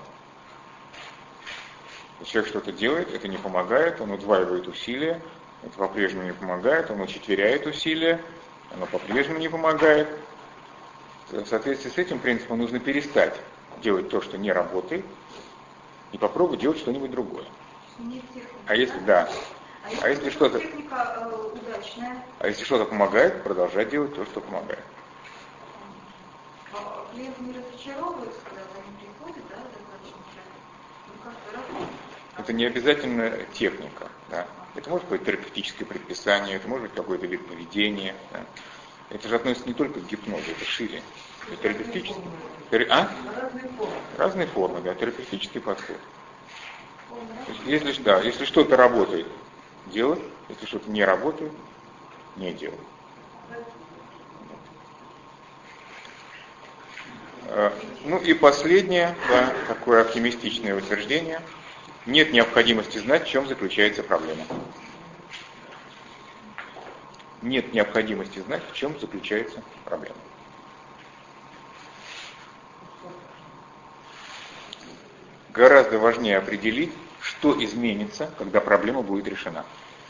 Человек что-то делает, это не помогает, он удваивает усилия, это по-прежнему не помогает, он учетверяет усилия, оно по-прежнему не помогает. В соответствии с этим принципом нужно перестать делать то, что не работает, и попробовать делать что-нибудь другое. А если да, а, а если что-то техника э, удачная, а если что-то помогает, продолжать делать то, что помогает. А клиент не разочаровывается, когда они приходят, да, достаточно часто. Ну как-то работает. Это не обязательно техника, да. Это может быть терапевтическое предписание, это может быть какой-то вид поведения. Да. Это же относится не только к гипнозу, это шире. Это терапевтический. Тер... А? Разные формы. Разные формы, да, терапевтический подход. Если, да, если что-то работает, делай. Если что-то не работает, не делай. Ну и последнее, да, такое оптимистичное утверждение. Нет необходимости знать, в чем заключается проблема. Нет необходимости знать, в чем заключается проблема. Гораздо важнее определить, что изменится, когда проблема будет решена.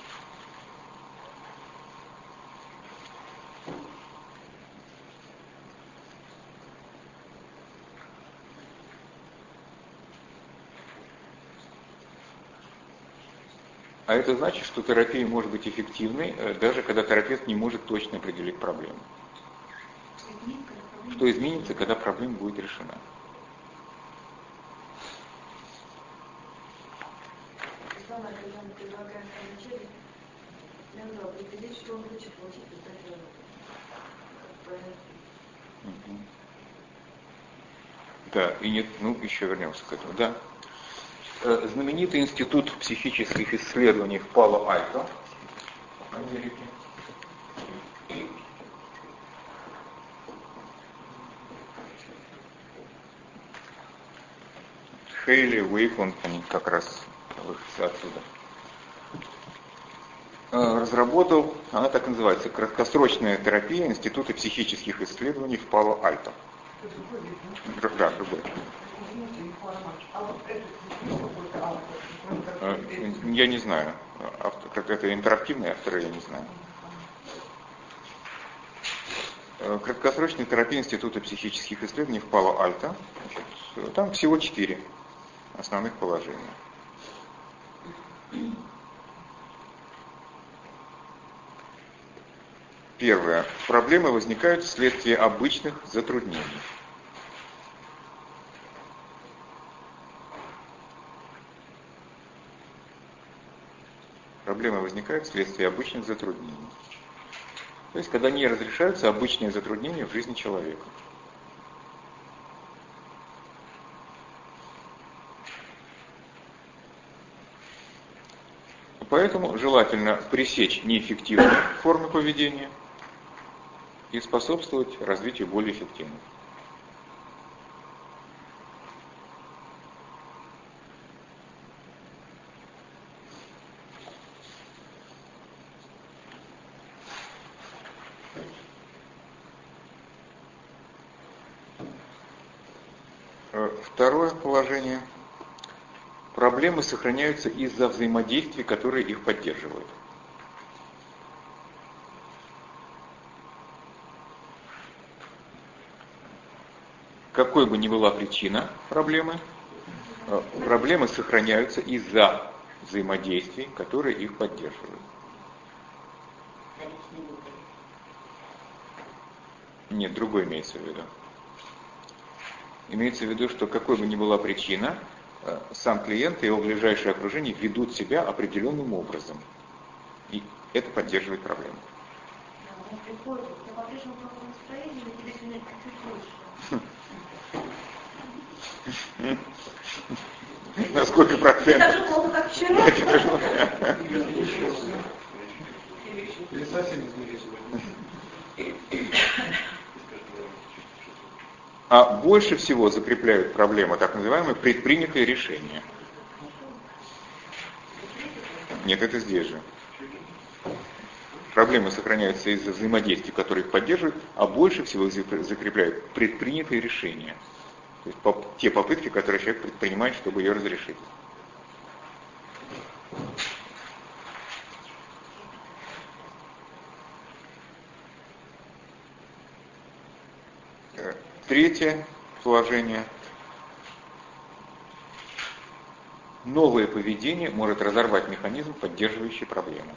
А это значит, что терапия может быть эффективной, даже когда терапевт не может точно определить проблему. Что изменится, когда проблема будет решена. Самое, когда мы предлагаем лечение, надо определить, что он хочет получить в результате работы. Да, и нет, ну еще вернемся к этому, да. Знаменитый институт психических исследований в Пало-Альто, Америке. Хейли, Уэйкланд, они как раз выходцы отсюда. Разработал, она так называется, краткосрочная терапия Института психических исследований в Пало-Альто. Да, другой. Я не знаю. Автор, как это интерактивные авторы, я не знаю. Краткосрочная терапия Института психических исследований в Пало-Альто. Значит, там всего четыре основных положения. Первое. Проблемы возникают вследствие обычных затруднений. Проблемы возникают вследствие обычных затруднений. То есть, когда не разрешаются обычные затруднения в жизни человека. Поэтому желательно пресечь неэффективные формы поведения и способствовать развитию более эффективных. Второе положение. Проблемы сохраняются из-за взаимодействий, которые их поддерживают. Какой бы ни была причина проблемы, проблемы сохраняются из-за взаимодействий, которые их поддерживают. Нет, другое имеется в виду. Имеется в виду, что какой бы ни была причина, сам клиент и его ближайшее окружение ведут себя определенным образом. И это поддерживает проблему. На сколько процентов? Это же плохо, как вчера. Или совсем изменились? А больше всего закрепляют проблемы так называемые предпринятые решения. Нет, это здесь же. Проблемы сохраняются из-за взаимодействия, которые их поддерживают, а больше всего их закрепляют предпринятые решения. То есть поп- те попытки, которые человек предпринимает, чтобы ее разрешить. Третье положение. Новое поведение может разорвать механизм, поддерживающий проблему.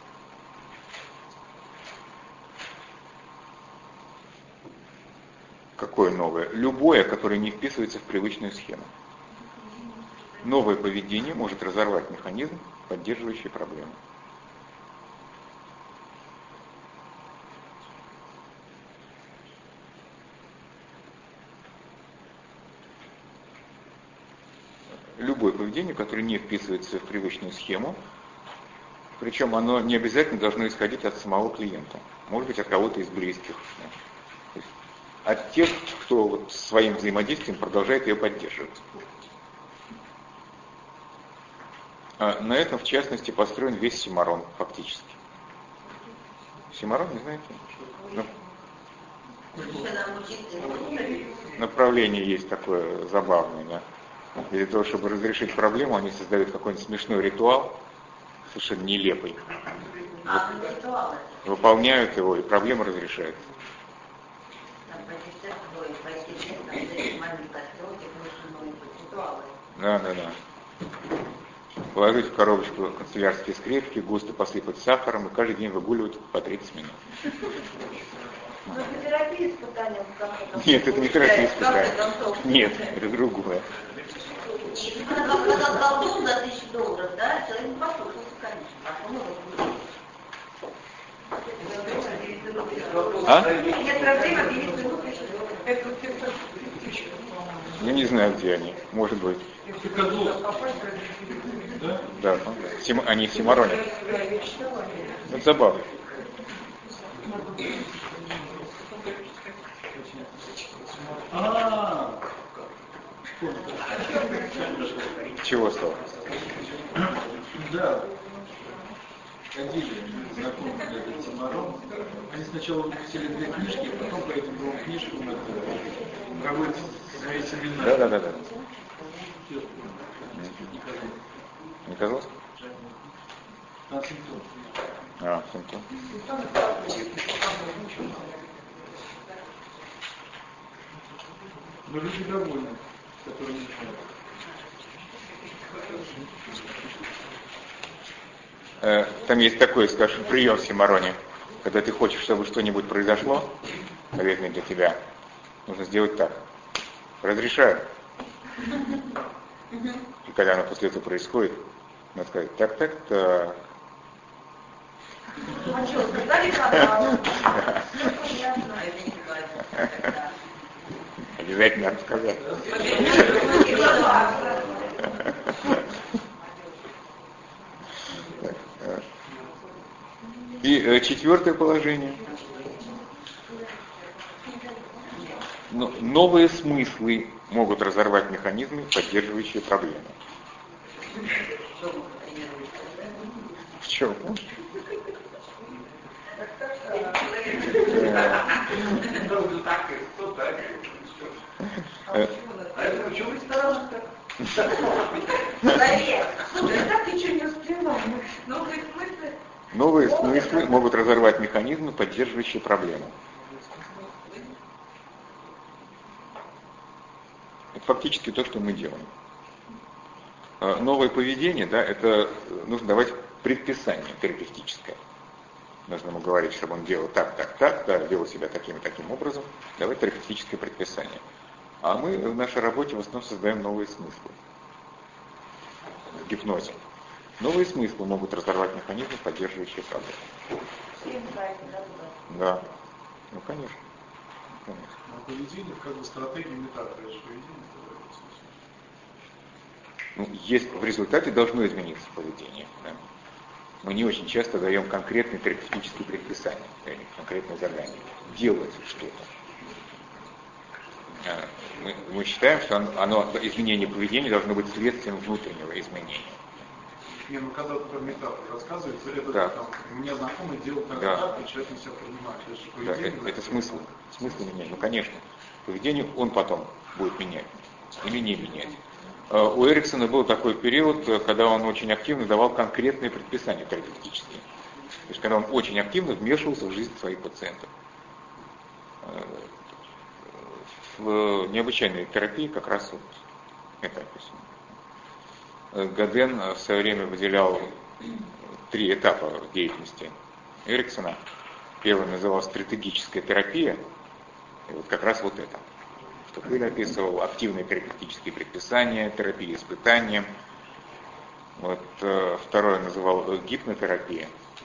Какое новое? Любое, которое не вписывается в привычную схему. Новое поведение может разорвать механизм, поддерживающий проблему. Любое поведение, которое не вписывается в привычную схему, причем оно не обязательно должно исходить от самого клиента, может быть от кого-то из близких, да. От тех, кто вот своим взаимодействием продолжает ее поддерживать. А на этом, в частности, построен весь Симарон фактически. Симарон, не знаете? Ну, направление есть такое забавное, да. Для того, чтобы разрешить проблему, они создают какой-нибудь смешной ритуал, совершенно нелепый. А, ритуалы. Выполняют его, и проблема разрешается. Да, да, да. Положить в коробочку канцелярские скрепки, густо посыпать сахаром и каждый день выгуливать по тридцать минут. Но это терапия испытания. Нет, это не терапия испытания. Нет, это другое. Если бы она сказал колдун за тысячу долларов, да, человек не послушался, конечно. А? Нет проблем объявить группе. Я не знаю, где они. Может быть. Да, Сим... они в Симароне. Это забавно. Чего стало? Да. Ходили знакомые для этот Симарон. Они сначала выпустили две книжки, а потом по этим двум книжкам это проводят свои семинары. Да, да, да, да. Не казалось? А, симптом. А, симптом. Но люди довольны, которые не знают. Там есть такой, скажем, прием в Симароне. Когда ты хочешь, чтобы что-нибудь произошло, полезное для тебя, нужно сделать так. Разрешаю. И когда оно после этого происходит, надо сказать, так, так, так. А что, сказали канал? Обязательно надо сказать. И э, четвертое положение. Но новые смыслы могут разорвать механизмы, поддерживающие проблемы. В чем? А это почему ресторан? Слушай, так ты что не успевал? Новые смыслы. Новые смыслы могут разорвать механизмы, поддерживающие проблему. Это фактически то, что мы делаем. Новое поведение, да, это нужно давать предписание терапевтическое. Нужно ему говорить, чтобы он делал так, так, так, да, вел себя таким и таким образом, давать терапевтическое предписание. А мы в нашей работе в основном создаем новые смыслы. В гипнозе. Новые смыслы могут разорвать механизмы, поддерживающие проблему. Да. Ну, конечно. конечно. А поведение как бы стратегия метафоры, это же поведение. Ну, есть, в результате должно измениться поведение. Да? Мы не очень часто даем конкретные терапевтические предписания, конкретные задания. Делать что-то. Мы, мы считаем, что оно, оно, изменение поведения должно быть следствием внутреннего изменения. Не, ну когда про метафору рассказывается, это да. там, у меня знакомый делал так, да. так, и человек не себя понимает. Это же поведение. Да, это, это смысл. Смысл менять. Ну, конечно. Поведение он потом будет менять. Или не менять. У Эриксона был такой период, когда он очень активно давал конкретные предписания терапевтические. То есть, когда он очень активно вмешивался в жизнь своих пациентов. В необычайной терапии как раз вот это описано. Гаден в свое время выделял три этапа деятельности Эриксона. Первый назывался стратегическая терапия, и вот как раз вот это. Что Хвиль описывал активные терапевтические предписания, терапия испытанием. Вот, э, второе называл гипнотерапия.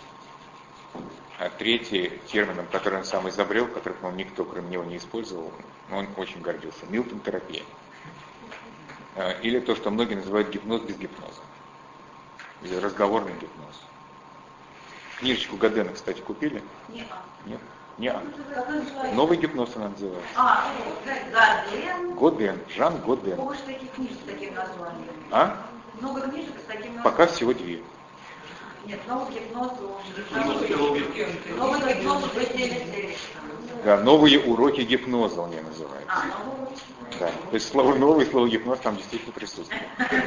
А третий термином, который он сам изобрел, который, по-моему, никто кроме него не использовал, но он очень гордился, Милтон-терапия. Э, или то, что многие называют гипноз без гипноза. Или разговорный гипноз. Книжечку Гадена, кстати, купили? Нет. Нет? Нет. Новый гипноз она называется. А, Гаден. Годен, Жан Годен. Больше таких книжек с таким названием. А? Много книжек с таким названием. Пока всего две. Нет, новый гипноз уже. Новый гипноз уже потеряли. Да, новые уроки гипноза он ее называет. А, новый. Да. То есть слово новый, слово гипноз там действительно присутствует.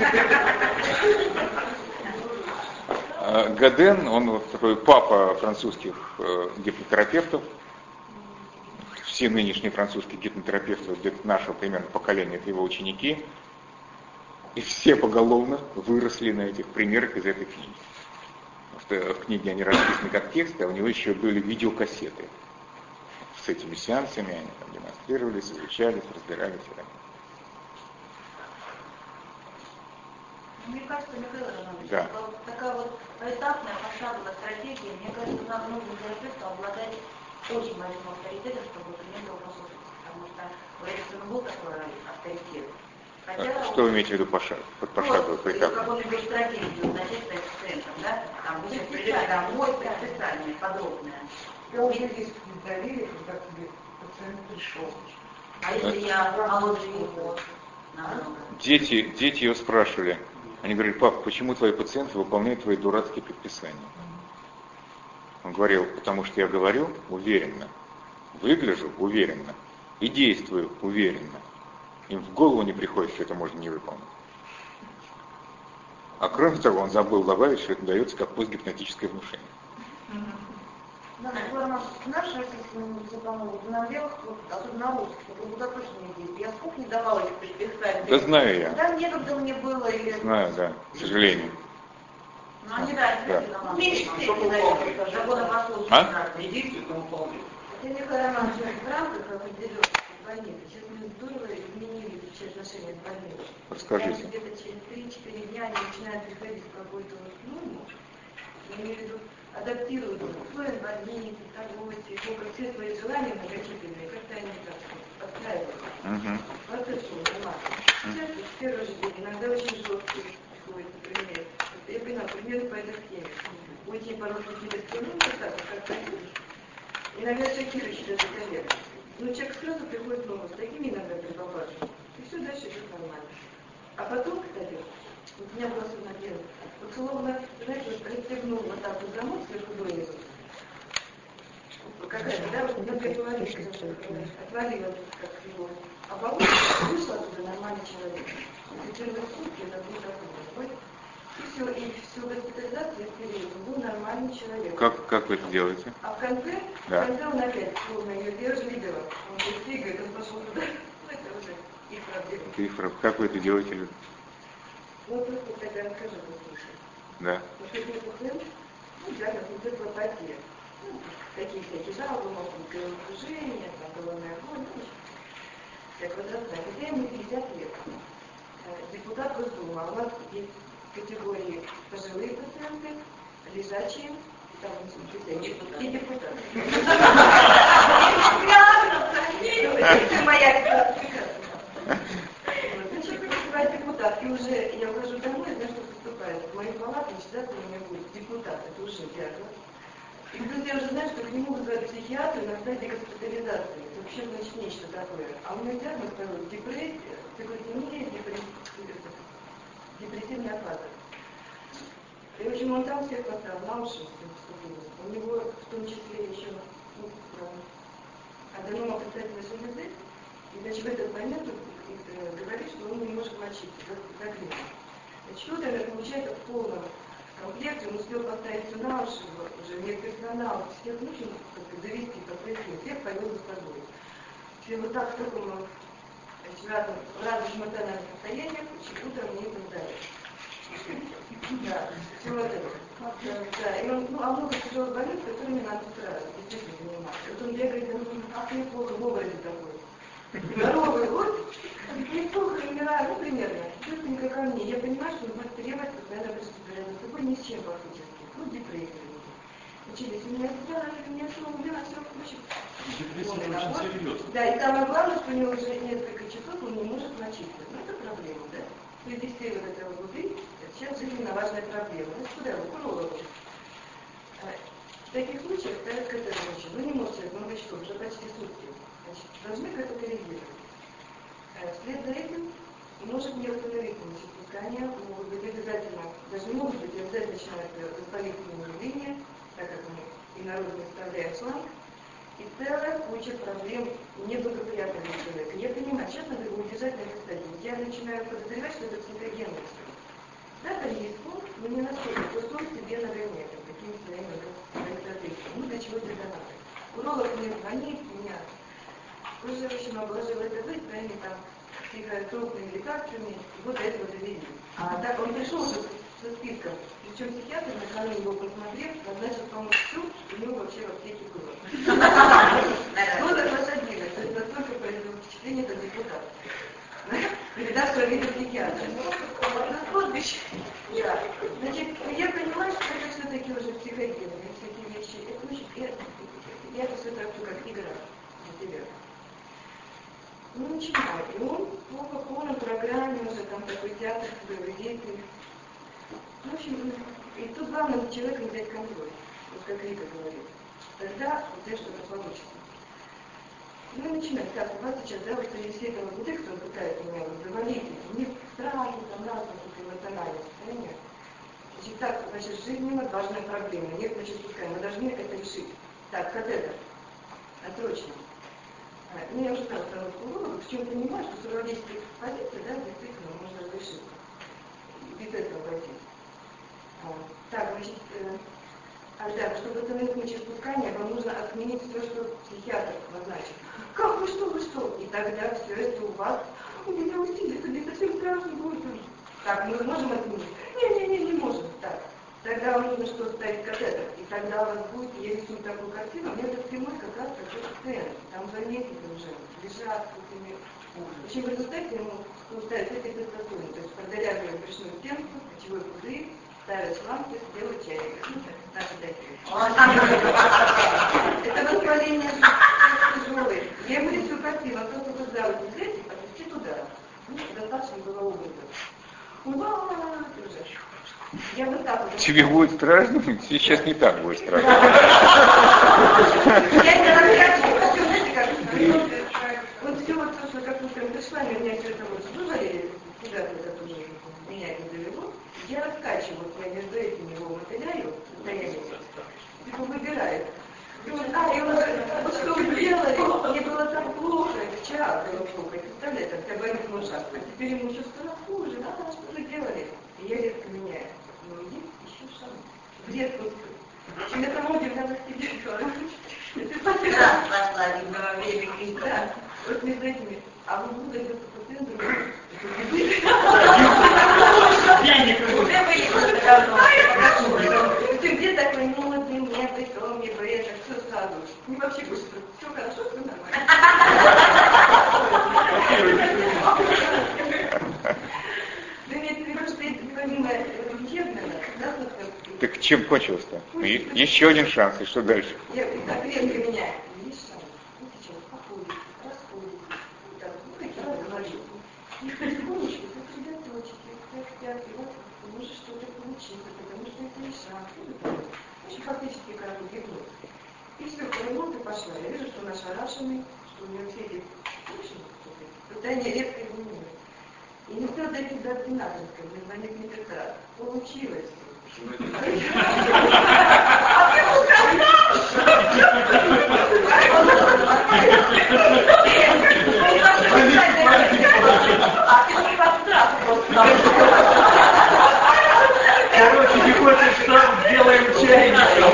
Гаден, он вот такой папа французских э, гипнотерапевтов. Все нынешние французские гипнотерапевты где-то нашего примерно поколения, это его ученики. И все поголовно выросли на этих примерах из этой книги. Потому что в книге они расписаны как тексты, а у него еще были видеокассеты. С этими сеансами они там демонстрировались, изучались, разбирались. Мне кажется, Михаил Иванович, да. такая вот поэтапная пошаговая стратегия, мне кажется, нам нужно терапевту обладать очень большим авторитетом, чтобы принять его послушать. Потому что у Эриксона был такой авторитет. Хотя, что вы имеете в виду пошаг, под пошаговой поэтапной? Как он любит стратегию начать с пациентом, да? Там будет придет домой, предписание подробное. Я уже есть доверие, когда тебе пациент пришел. А если я моложе его? Дети, дети ее спрашивали. Они говорили: пап, почему твои пациенты выполняют твои дурацкие предписания? Он говорил: потому что я говорю уверенно, выгляжу уверенно и действую уверенно. Им в голову не приходит, что это можно не выполнить. А кроме того, он забыл добавить, что это дается как постгипнотическое внушение. Да, наверное, наш российский запомнил, на белых, особенно на русских, это точно не есть. Я сколько не давала их предписать. Да знаю я. Да, некогда мне было. Или... Знаю, да, к сожалению. Ну, они, да, да. Меньше всего, законопослушные. А? И действует на выполнение. Я не говорю, в рамках определенных больницы. Сейчас мы здорово изменили вообще отношения к больнице. Расскажите. Где-то через три-четыре дня они начинают приходить в какой-то вот, ну, я имею в виду, адаптируют условия больницы, торговости, сколько все свои желания многочисленные, как-то они так подстраивают. Uh-huh. Процесс заниматься. Сейчас в первый же день, иногда очень жесткие приходят, например. Я понимаю, примеры по этой схеме. Очень порой какие-то эксперименты, так, как иногда шокирующий даже коллег. Но человек сразу приходит в норму, с такими иногда припобаживают. И все дальше идет нормально. А потом, кстати, вот у меня была одна первая, вот словно, знаете, вот расстегнул вот так вот замок сверху донизу. Какая-то, да, вот я говорила, отвалила как его оболочку, вышла оттуда нормальный человек. И первые сутки это был такой. И все, и всю госпитализацию в период был нормальный человек. Как, как вы это делаете? А в конце, да. в конце он опять, словно ее, я уже видела, он говорит, двигает, он пошел туда. Ну, это уже их проблема. Их проблема. Как вы это делаете, Люда? Ну, просто тогда расскажу, послушай. Да. Вот это пациент, ну, диагноз энцефалопатия. Ну, такие всякие жалобы, могут быть головокружение, там, головная боль, ну, всякая возрастная. Хотя ему пятьдесят лет. Депутат Госдумы, а у нас есть категории пожилые пациенты, лежачие, там, и депутаты. Это моя классификация. Значит, выступает депутат, и уже я ухожу домой, знаю, что поступает. В моей палате начинается у меня будет депутат, это уже диагноз. И плюс я уже знаю, что к нему вызывают психиатры на стадии госпитализации. Это вообще значит нечто такое. А у меня диагноз второй депрессия, циклотемия, депрессивная фаза. И в общем он там всех поставил на уши. У него в том числе еще ну, аденома предстательной железы. И значит в этот момент он говорит, что он не может мочиться, заклинить. Значит, вот это получается в полном комплекте, он успел поставить все на уши, уже медперсонал, всех нужно как-то довести по происходу, всех повел за собой. Все вот так в таком разных, разных эмоциональных состояниях, очень утром мне это сдали. Да, все вот это. Да, и он, ну, а много тяжелых больниц, которыми надо с утра действительно заниматься. Вот он бегает, он думает, ах, неплохо, в образе такой. Здоровый год, неплохо, умираю, ну, примерно. Чувственненько ко мне. Я понимаю, что он будет требовать постоянно присутствия рядом с собой ни с чем фактически. Ну, депрессия. Учились, у меня сделали, у меня все, у меня все включено. Депрессия очень серьезно. Да, и самое главное, что у него уже несколько часов он не может мочиться. Ну, это проблема, да? То есть здесь вот это вот внутри, сейчас жизненно важная проблема. Ну, куда вы, к урологу. В таких случаях ставят катетеры. Вы не можете, ну вы что, уже почти сутки. Значит, должны катетеризировать. Вслед за этим может не восстановительное пускание, могут быть обязательно, даже не могут быть, обязательно начинается воспалительное явление, так как мы инородно вставляем шланг, и целая куча проблем неблагоприятных для человека. Я понимаю, сейчас надо его удержать на этой стадии. Я начинаю подозревать, что это психогенное все. Да, там есть пункт, но не настолько, что он себе нагоняет такими своими статистиками. Ну, для чего это надо? Уролог мне звонит, меня уже, в общем, обложил это быть своими там психотропными лекарствами, и вот до этого довели. А так он пришел уже со списком, причем психиатр, накануне его посмотрев, назначил, по-моему, всю, у него вообще в аптеке было. Ну, так лошадино, то есть настолько произвел впечатление, как депутат. Передача вида психиатра. На кладбище. Да. Значит, я понимаю, что это все-таки уже психогенные всякие вещи. Это очень, я, я это все трактую как игра для себя. Ну, начинаю. И он по полной программе уже там такой театр, боевой деятельности. В общем, и тут главное за человеком взять контроль. Вот как Рика говорит. Тогда у тебя что-то получится. Мы начинаем, как у вас сейчас, да, вот все этого вот кто пытается меня вот завалить, у них страхи, там, разные эмоциональные состояния. Значит, так, значит, жизненно важная проблема. Нет, значит, пускай, мы должны это решить. Так, катетер. Отсрочно. Ну, я уже знаю установку уролога, причем понимаю, что с урологической позиции, да, действительно, можно разрешить. Без этого обойтись. Так, значит, э, а, да, чтобы остановить случай спускания, вам нужно отменить все, что психиатр назначит. Как вы, что вы, что? И тогда все это у вас, у меня усилится, мне совсем страшно будет. Так, мы можем отменить? Не-не-не, не можем. Так, тогда вам нужно что, ставить катетер. И тогда у вас будет, я рисую такую картину, мне это прямой как раз такой пациент. Там заметили уже, лежат с этими. В общем, в результате ему ставят этой тестостерон, то есть продырявливают брюшную стенку, пищевой пузырь, ставят шланг, то есть делают чайник. Наши такие. Это воспаление тяжелое. Я ему рисую картину, а кто-то туда вот не знаете, отвести туда. Ну, достаточно было образа. Ура! Я вот так вот. Тебе будет страшно? Сейчас не так будет страшно. Я двойных ножах. А теперь ему еще стало хуже, да, что вы делали? И я резко меняю. Но есть еще шанс. Резко. Чем я сама удивлялась тебе, что Раз пошла во время кризиса. да, вот между этими. А вы будете пациенту, Я не уже выехала давно. ты где такой модный, нет, и то мне бы это все сразу. Не вообще больше, все хорошо, все нормально. Да нет, ты просто помимо лечебного, да, вот как... Так чем кончилось-то? Еще один шанс, и что дальше? Я так резко меняю. Есть шанс. Ну, сейчас походит, расходит. Так, ну, какие разговоры. И потихонечку, как средоточки, как спят, и вот может что-то получиться, потому что это не шанс. Очень фактически как бы гипноз. И все, по-ремонту пошла. Я вижу, что она ошарашенный, что у нее все эти состояние резко изменилось. И не стоит дойти до ординаторской, мне звонит медсестра. Получилось. Короче, не хочешь сам, делаем чайником.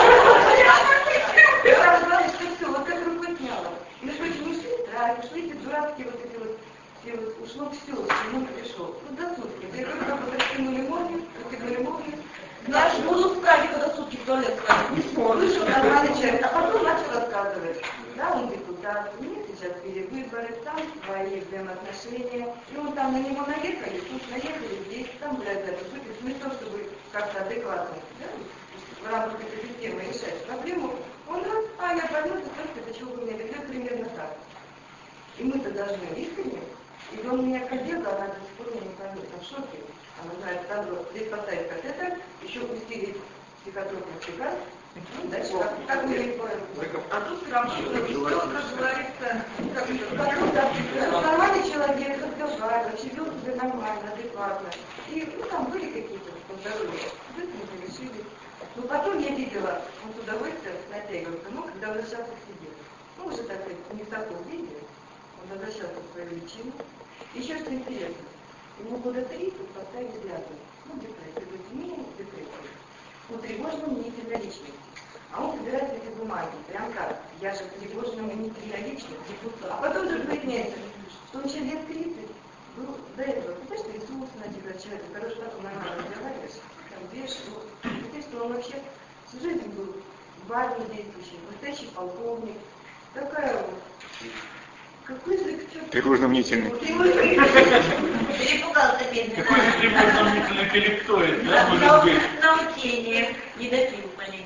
Я сразу говорю, что все, вот как рукой сняла. Между прочим, ушли страхи, ушли эти дурацкие вот эти вот, все вот, ушло все, к чему пришел. Ну, до сутки. Я говорю, как бы раскинули морги, раскинули морги. Я ж буду в каде, когда сутки в туалет ходить. Не смогу. Вышел нормальный человек, а потом начал рассказывать. Да, он депутат, у меня сейчас перевыборы, там свои взаимоотношения. И он там на него наехали, тут наехали, здесь, там, блядь, это, суть, не то, чтобы как-то адекватно, да, в рамках этой системы решать проблему. Он раз, а я пойму, что только до чего вы меня ведет примерно так. И мы-то должны искренне. И он меня коллега, она до сих пор меня не поймет, она в шоке. Она знает, надо здесь поставить катетер, еще усилить психотропный сигар. Ну, дальше, как, как мы не поняли. А тут крамчуна, все, как говорится, как это, нормальный человек, разговаривал, живет себе нормально, адекватно. И, ну, там были какие-то по здоровью, быстренько решили. Но потом я видела, он с удовольствием натягивался, ну, когда возвращался к себе. Ну, уже, так сказать, не в таком виде, он возвращался в свою личину. Еще что интересно, ему года три тут поставили диагноз, ну, депрессия, глюкемия, депрессия. Ну, тревожно-мнительная личность. А он собирает эти бумаги, прям как, я же тревожно-мнительная личность, а потом же выясняется, что он еще лет тридцать был до этого, ты знаешь, ресурсы на тебя человек, короче, так он нормально разговариваешь, там вешал, ты знаешь, что он вообще всю жизнь был в армии действующий, настоящий полковник, такая вот. Какой же кто-то... Тревожно-мнительный. Перепугался бедный. Какой же тревожно-мнительный интеллектует, да, может быть? Научение. Не допил маленько.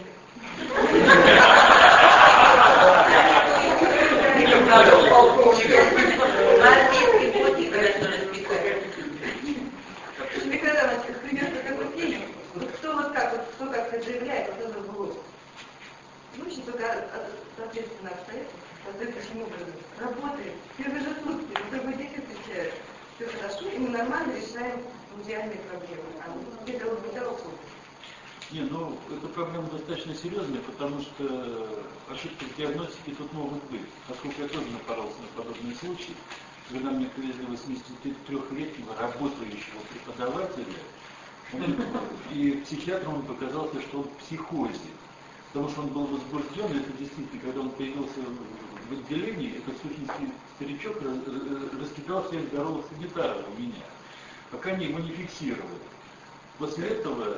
Армейский ботик, хорошо распекает. Никогда нас примерно такой фильм. Вот кто вот как, вот кто как заявляет, вот это было. Ну, еще только, соответственно, обстоятельства. Следующим образом. Работаем. Первые же сутки. Другой день встречают. Все хорошо, и мы нормально решаем идеальные проблемы. А мы без того. Не, ну, эта проблема достаточно серьезная, потому что ошибки в диагностике тут могут быть. Поскольку я тоже напоролся на подобные случаи, когда мне привезли восьмидесятитрёхлетнего работающего преподавателя, и психиатром он показался, что он в психозе. Потому что он был возбужден, и это действительно, когда он появился в отделении, этот сущностный старичок раскидал всех здоровых санитаров у меня, пока они его не фиксировали. После этого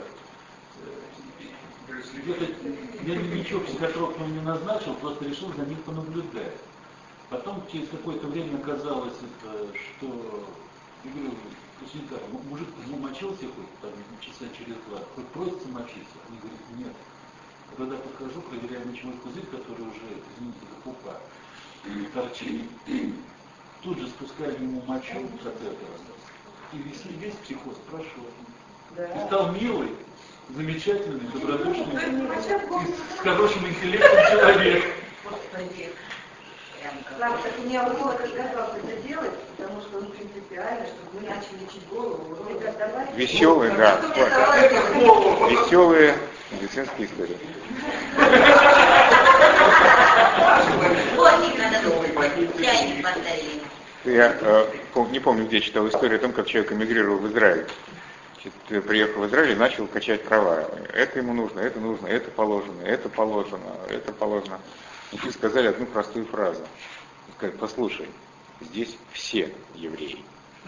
где-то я ничего психотропного не назначил, просто решил за ним понаблюдать. Потом через какое-то время оказалось, это, что я говорю, санитар, мужик мочился хоть там часа через два, хоть просится мочиться? Они говорят, нет. Когда подхожу, проверяю мочевой пузырь, который уже, извините, как упа, торчит. Тут же спускаю ему мочу от этого. И весь, весь психоз прошел. Да. И стал милый, замечательный, добродушный, с хорошим интеллектом человек. Господи. Слава, так у меня уролог отказался это делать, потому что он принципиально, чтобы мы начали лечить голову. Веселые, да. Веселые медицинские истории. Ботик надо думать, чайник поставили. Я, э, пом- не помню, где читал историю о том, как человек эмигрировал в Израиль. Значит, приехал в Израиль и начал качать права. Это ему нужно, это нужно, это положено, это положено, это положено. И тут сказали одну простую фразу. Сказали: послушай, здесь все евреи.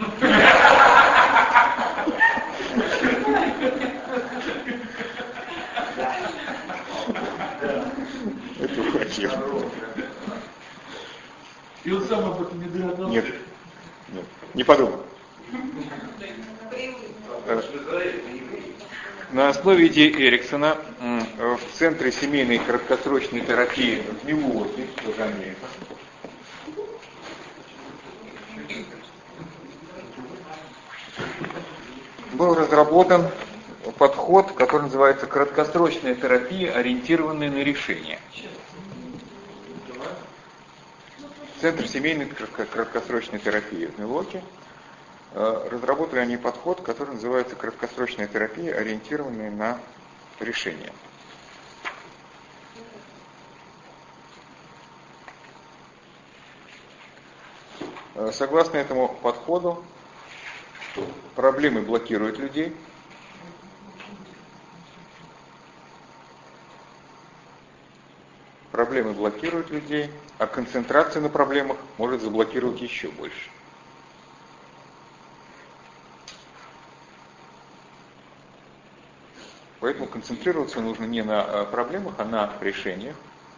Это ухватило. И он сам об этом не догадался? Нет, нет, не подумал. На основе идеи Эриксона в Центре семейной краткосрочной терапии в Милуоке, в Америке, был разработан подход, который называется краткосрочная терапия, ориентированная на решение. Центр семейной краткосрочной терапии в Милуоке разработали они подход, который называется краткосрочная терапия, ориентированная на решение. Согласно этому подходу, проблемы блокируют людей, проблемы блокируют людей, а концентрация на проблемах может заблокировать еще больше. Поэтому концентрироваться нужно не на проблемах, а на решениях.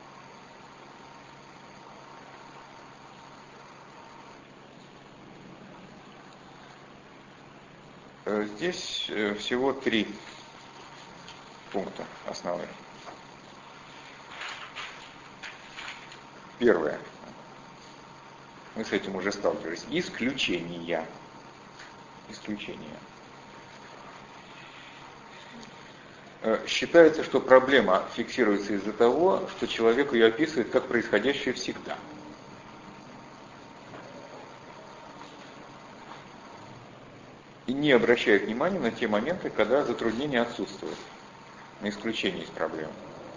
Здесь всего три пункта основных. Первое. Мы с этим уже сталкивались. Исключения. Исключения. Считается, что проблема фиксируется из-за того, что человек ее описывает как происходящее всегда. И не обращает внимания на те моменты, когда затруднения отсутствуют. На исключение из проблемы.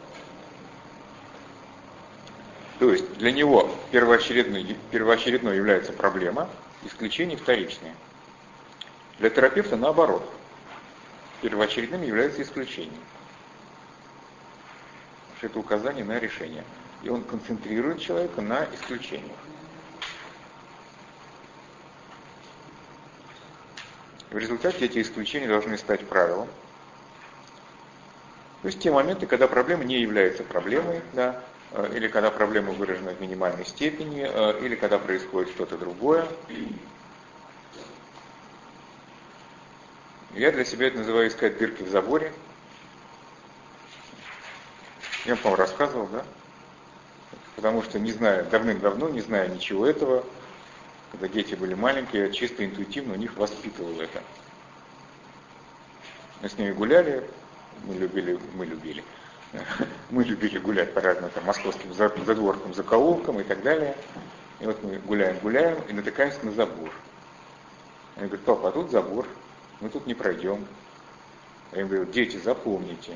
То есть для него первоочередной, первоочередной является проблема, исключение вторичное. Для терапевта наоборот. Первоочередным является исключение. Потому что это указание на решение. И он концентрирует человека на исключениях. В результате эти исключения должны стать правилом. То есть те моменты, когда проблема не является проблемой, да, или когда проблема выражена в минимальной степени, или когда происходит что-то другое. Я для себя это называю искать дырки в заборе. Я вам, по-моему, рассказывал, да? Потому что, не зная, давным-давно, не зная ничего этого, когда дети были маленькие, я чисто интуитивно у них воспитывал это. Мы с ними гуляли, мы любили, мы любили, мы любили гулять по разным там, московским задворкам, закоулкам и так далее. И вот мы гуляем, гуляем и натыкаемся на забор. Я говорю: папа, а тут забор. Мы тут не пройдем. Я им говорю: дети, запомните,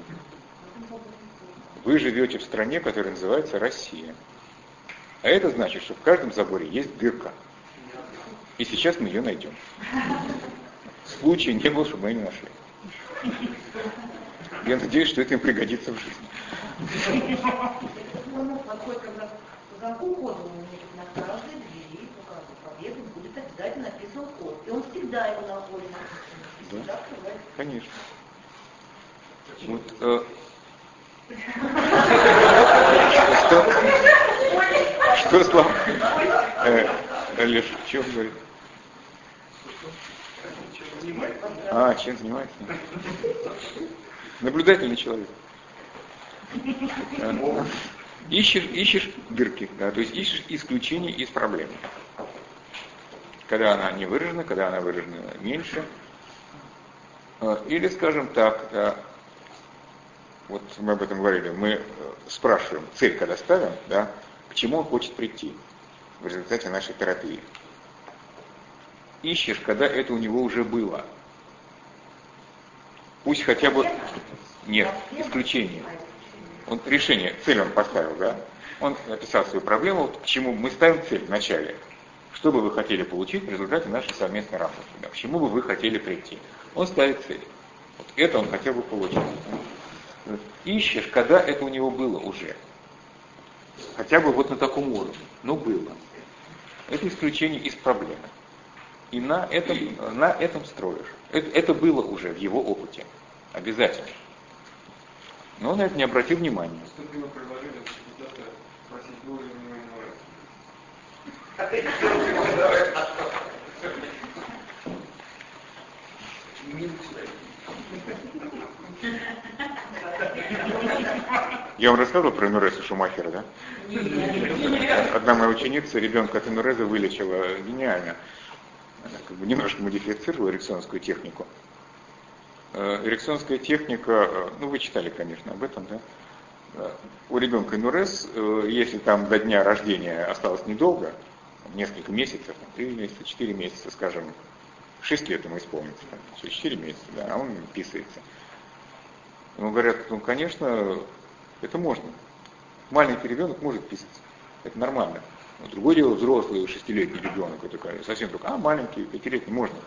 вы живете в стране, которая называется Россия. А это значит, что в каждом заборе есть дырка. И сейчас мы ее найдем. Случая не было, чтобы мы ее не нашли. Я надеюсь, что это им пригодится в жизни. Подходит, когда по замку кода у меня на каждой двери, у каждой победы будет обязательно написан код. И он всегда его находит. Да, конечно. Вот, э, что, что, Слава? Э, Леш, что он говорит? А, чем занимается? Наблюдательный человек. Ищешь, ищешь дырки, да, то есть ищешь исключения из проблемы. Когда она не выражена, когда она выражена меньше. Или, скажем так, вот мы об этом говорили, мы спрашиваем, цель когда ставим, да, к чему он хочет прийти в результате нашей терапии. Ищешь, когда это у него уже было. Пусть хотя бы... Нет, исключение. Он решение, цель он поставил, да? Он написал свою проблему, к чему мы ставим цель в начале. Что бы вы хотели получить в результате нашей совместной работы? Да, к чему бы вы хотели прийти? Он ставит цель. Вот это он хотел бы получить. Ищешь, когда это у него было уже. Хотя бы вот на таком уровне. Но было. Это исключение из проблемы. И на этом, на этом строишь. Это, это было уже в его опыте. Обязательно. Но он на это не обратил внимания. Поступило предложение депутата спросить, было ли у него Я вам рассказывал про Энуреза Шумахера, да? Одна моя ученица ребенка от Энуреза вылечила гениально. Она как бы немножко модифицировала эриксонскую технику. Эриксонская техника, ну вы читали, конечно, об этом, да? У ребенка Энурез, если там до дня рождения осталось недолго, несколько месяцев, три месяца, четыре месяца, скажем, шесть лет ему исполнится, там, четыре месяца, да, а он писается. Ему говорят, ну, конечно, это можно. Маленький ребенок может писаться. Это нормально. Но другое дело взрослый, шестилетний ребенок, это совсем только, а маленький, пятилетний можно.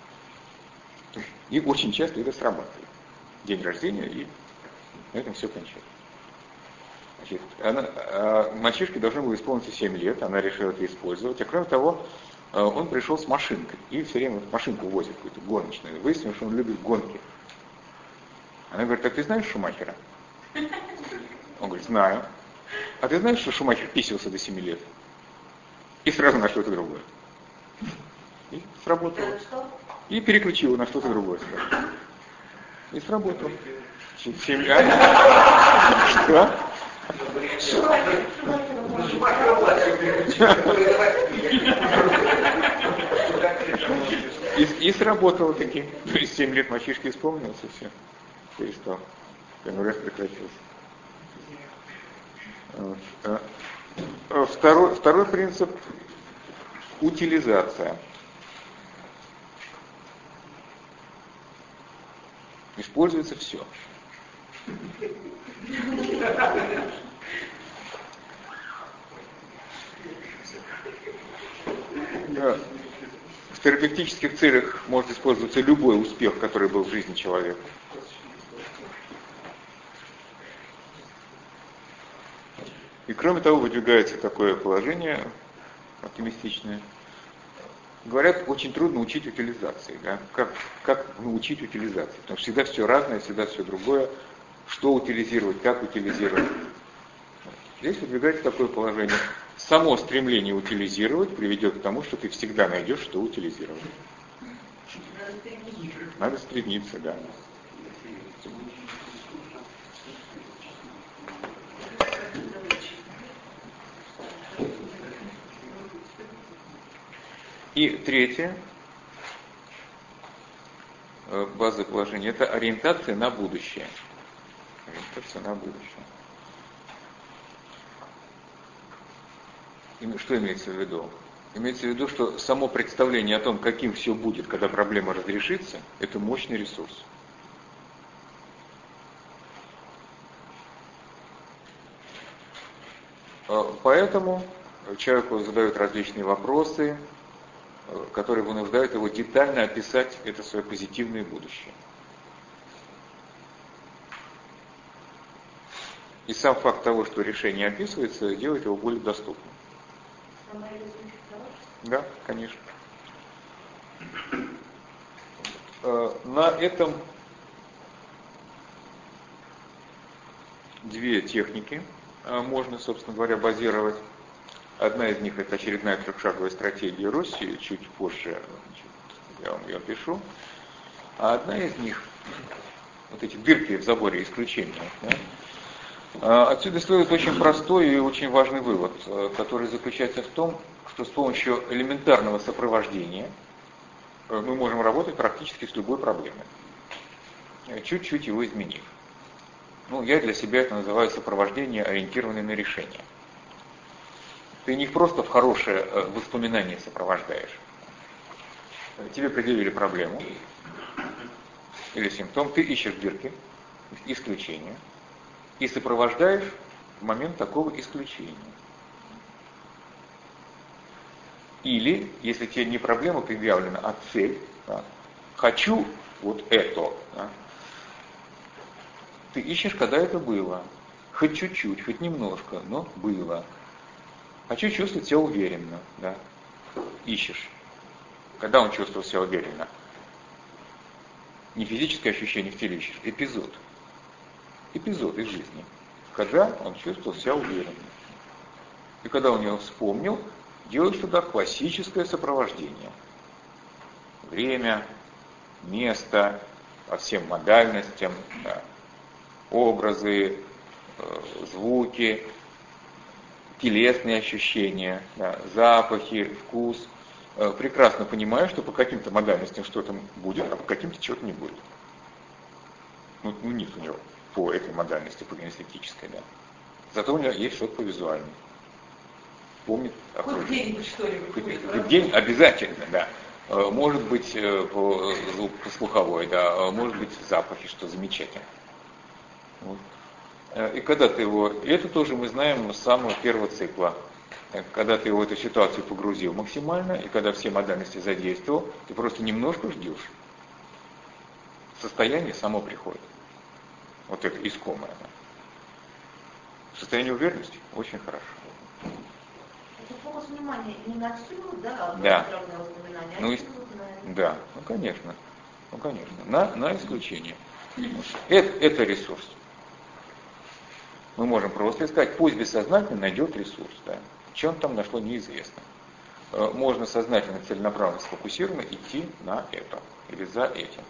И очень часто это срабатывает. День рождения, и на этом все кончается. Значит, она, а, мальчишке должно было исполниться семь лет, она решила это использовать. А кроме того, он пришел с машинкой. И все время машинку возит какую-то гоночную. Выяснилось, что он любит гонки. Она говорит, а ты знаешь Шумахера? Он говорит, знаю. А ты знаешь, что Шумахер писался до семи лет? И сразу на что-то другое. И сработало. И переключила на что-то другое сразу. И сработало. Семь лет. Что? И, и сработало таки. То есть семь лет мальчишки исполнился, все. Перестал. Энурез прекратился. Второй, второй принцип – утилизация. Используется все. В терапевтических целях может использоваться любой успех, который был в жизни человека. И кроме того, выдвигается такое положение оптимистичное. Говорят, очень трудно учить утилизации. Да? Как, как научить утилизации? Потому что всегда все разное, всегда все другое. Что утилизировать, как утилизировать. Здесь выдвигается такое положение. Само стремление утилизировать приведет к тому, что ты всегда найдешь, что утилизировать. Надо стремиться. Надо стремиться, да. И третье, базовое положение, это ориентация на будущее. Ориентация на будущее. И что имеется в виду? Имеется в виду, что само представление о том, каким все будет, когда проблема разрешится, это мощный ресурс. Поэтому человеку задают различные вопросы, которые вынуждают его детально описать это свое позитивное будущее. И сам факт того, что решение описывается, делает его более доступным. Да, конечно. На этом две техники можно, собственно говоря, базировать. Одна из них — это очередная трехшаговая стратегия России, чуть позже я вам ее опишу. А одна из них, вот эти дырки в заборе исключения, да, отсюда следует очень простой и очень важный вывод, который заключается в том, что с помощью элементарного сопровождения мы можем работать практически с любой проблемой, чуть-чуть его изменив. Ну, я для себя это называю сопровождение, ориентированное на решение. Ты не просто в хорошее воспоминание сопровождаешь. Тебе предъявили проблему или симптом, ты ищешь дырки, исключения, и сопровождаешь в момент такого исключения. Или, если тебе не проблема предъявлена, а цель, да, хочу вот это, да, ты ищешь, когда это было. Хоть чуть-чуть, хоть немножко, но было. Хочу чувствовать себя уверенно, да. Ищешь. Когда он чувствовал себя уверенно? Не физическое ощущение в теле ищешь, эпизод. Эпизод из жизни. Когда он чувствовал себя уверенно. И когда он его вспомнил, делаешь туда классическое сопровождение. Время, место, по всем модальностям, да, образы, э, звуки, телесные ощущения, да, запахи, вкус. Э, прекрасно понимаю, что по каким-то модальностям что-то будет, а по каким-то чего-то не будет. Ну, ну нет у него по этой модальности, по кинестетической, да. Зато у него есть что-то по визуальному. Помнит Хоть где-нибудь что-нибудь будет. Хоть день обязательно, да. Может быть по, звук, по слуховой, да, может быть запахи, что замечательно. Вот. И когда ты его, это тоже мы знаем с самого первого цикла, когда ты его в эту ситуацию погрузил максимально, и когда все модальности задействовал, ты просто немножко ждешь. Состояние само приходит. Вот это искомое. Состояние уверенности очень хорошо. Фокус внимания не на всю, да, да. воспоминания, ну, а и, да, ну конечно, ну конечно, на, на исключение. Это, это ресурс. Мы можем просто искать, пусть бессознательно найдет ресурс, да. Чем там нашло, неизвестно. Можно сознательно, целенаправленно, сфокусированно идти на это или за этим.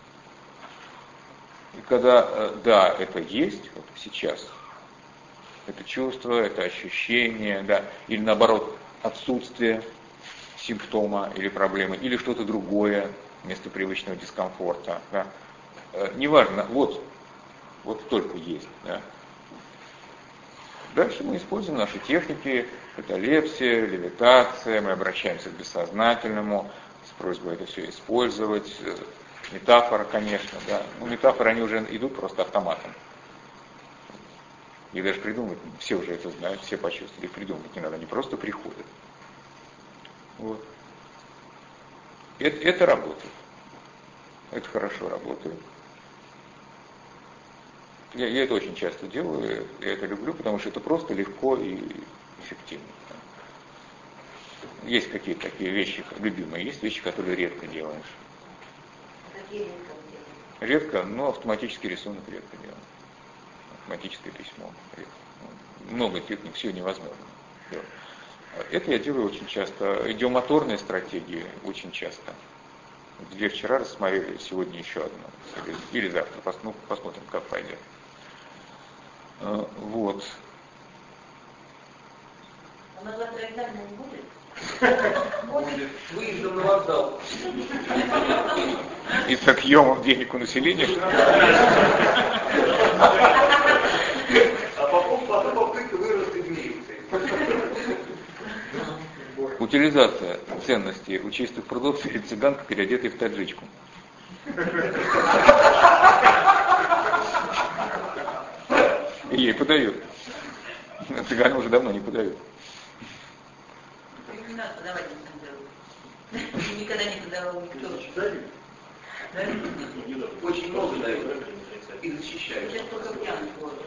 И когда, да, это есть, вот сейчас, это чувство, это ощущение, да, или наоборот, отсутствие симптома или проблемы, или что-то другое вместо привычного дискомфорта. Да. Неважно, вот, вот только есть. Да. Дальше мы используем наши техники, каталепсия, левитация, мы обращаемся к бессознательному с просьбой это все использовать. Метафора, конечно, да. Ну, метафоры, они уже идут просто автоматом. И даже придумать, все уже это знают, все почувствовали, придумать не надо, они просто приходят. Вот. Это, это работает. Это хорошо работает. Я, я это очень часто делаю, я это люблю, потому что это просто легко и эффективно. Есть какие-то такие вещи любимые, есть вещи, которые редко делаешь. Какие редко делаешь? Редко, но автоматический рисунок редко делаем. Автоматическое письмо. Много техник, все невозможно. Это я делаю очень часто. Идиомоторные стратегии очень часто. Две вчера рассмотрели, сегодня еще одну. Или, или завтра. Посмотрим, как пойдет. Вот. А на завтра экзамена не будет? Будет. Выездом на вокзал. И с отъемом денег у населения. А потом попытка вырасти гривцы. Утилизация ценностей у чистых прудов или цыганка, переодетая в таджичку. И ей подают. Цыгане уже давно не подают. Не надо подавать на центру. Никогда не подавал никто. Очень много дают. И защищают. Сейчас только пьяный город.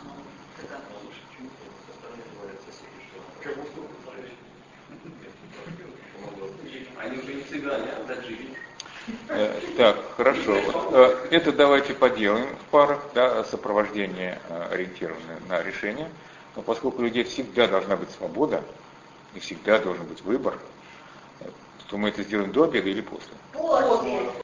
Они уже не цыгане, а таджики. Э, так, хорошо. Вот, э, это давайте поделаем в парах, да, сопровождение э, ориентированное на решение. Но поскольку у людей всегда должна быть свобода, и всегда должен быть выбор, то мы это сделаем до обеда или после? После.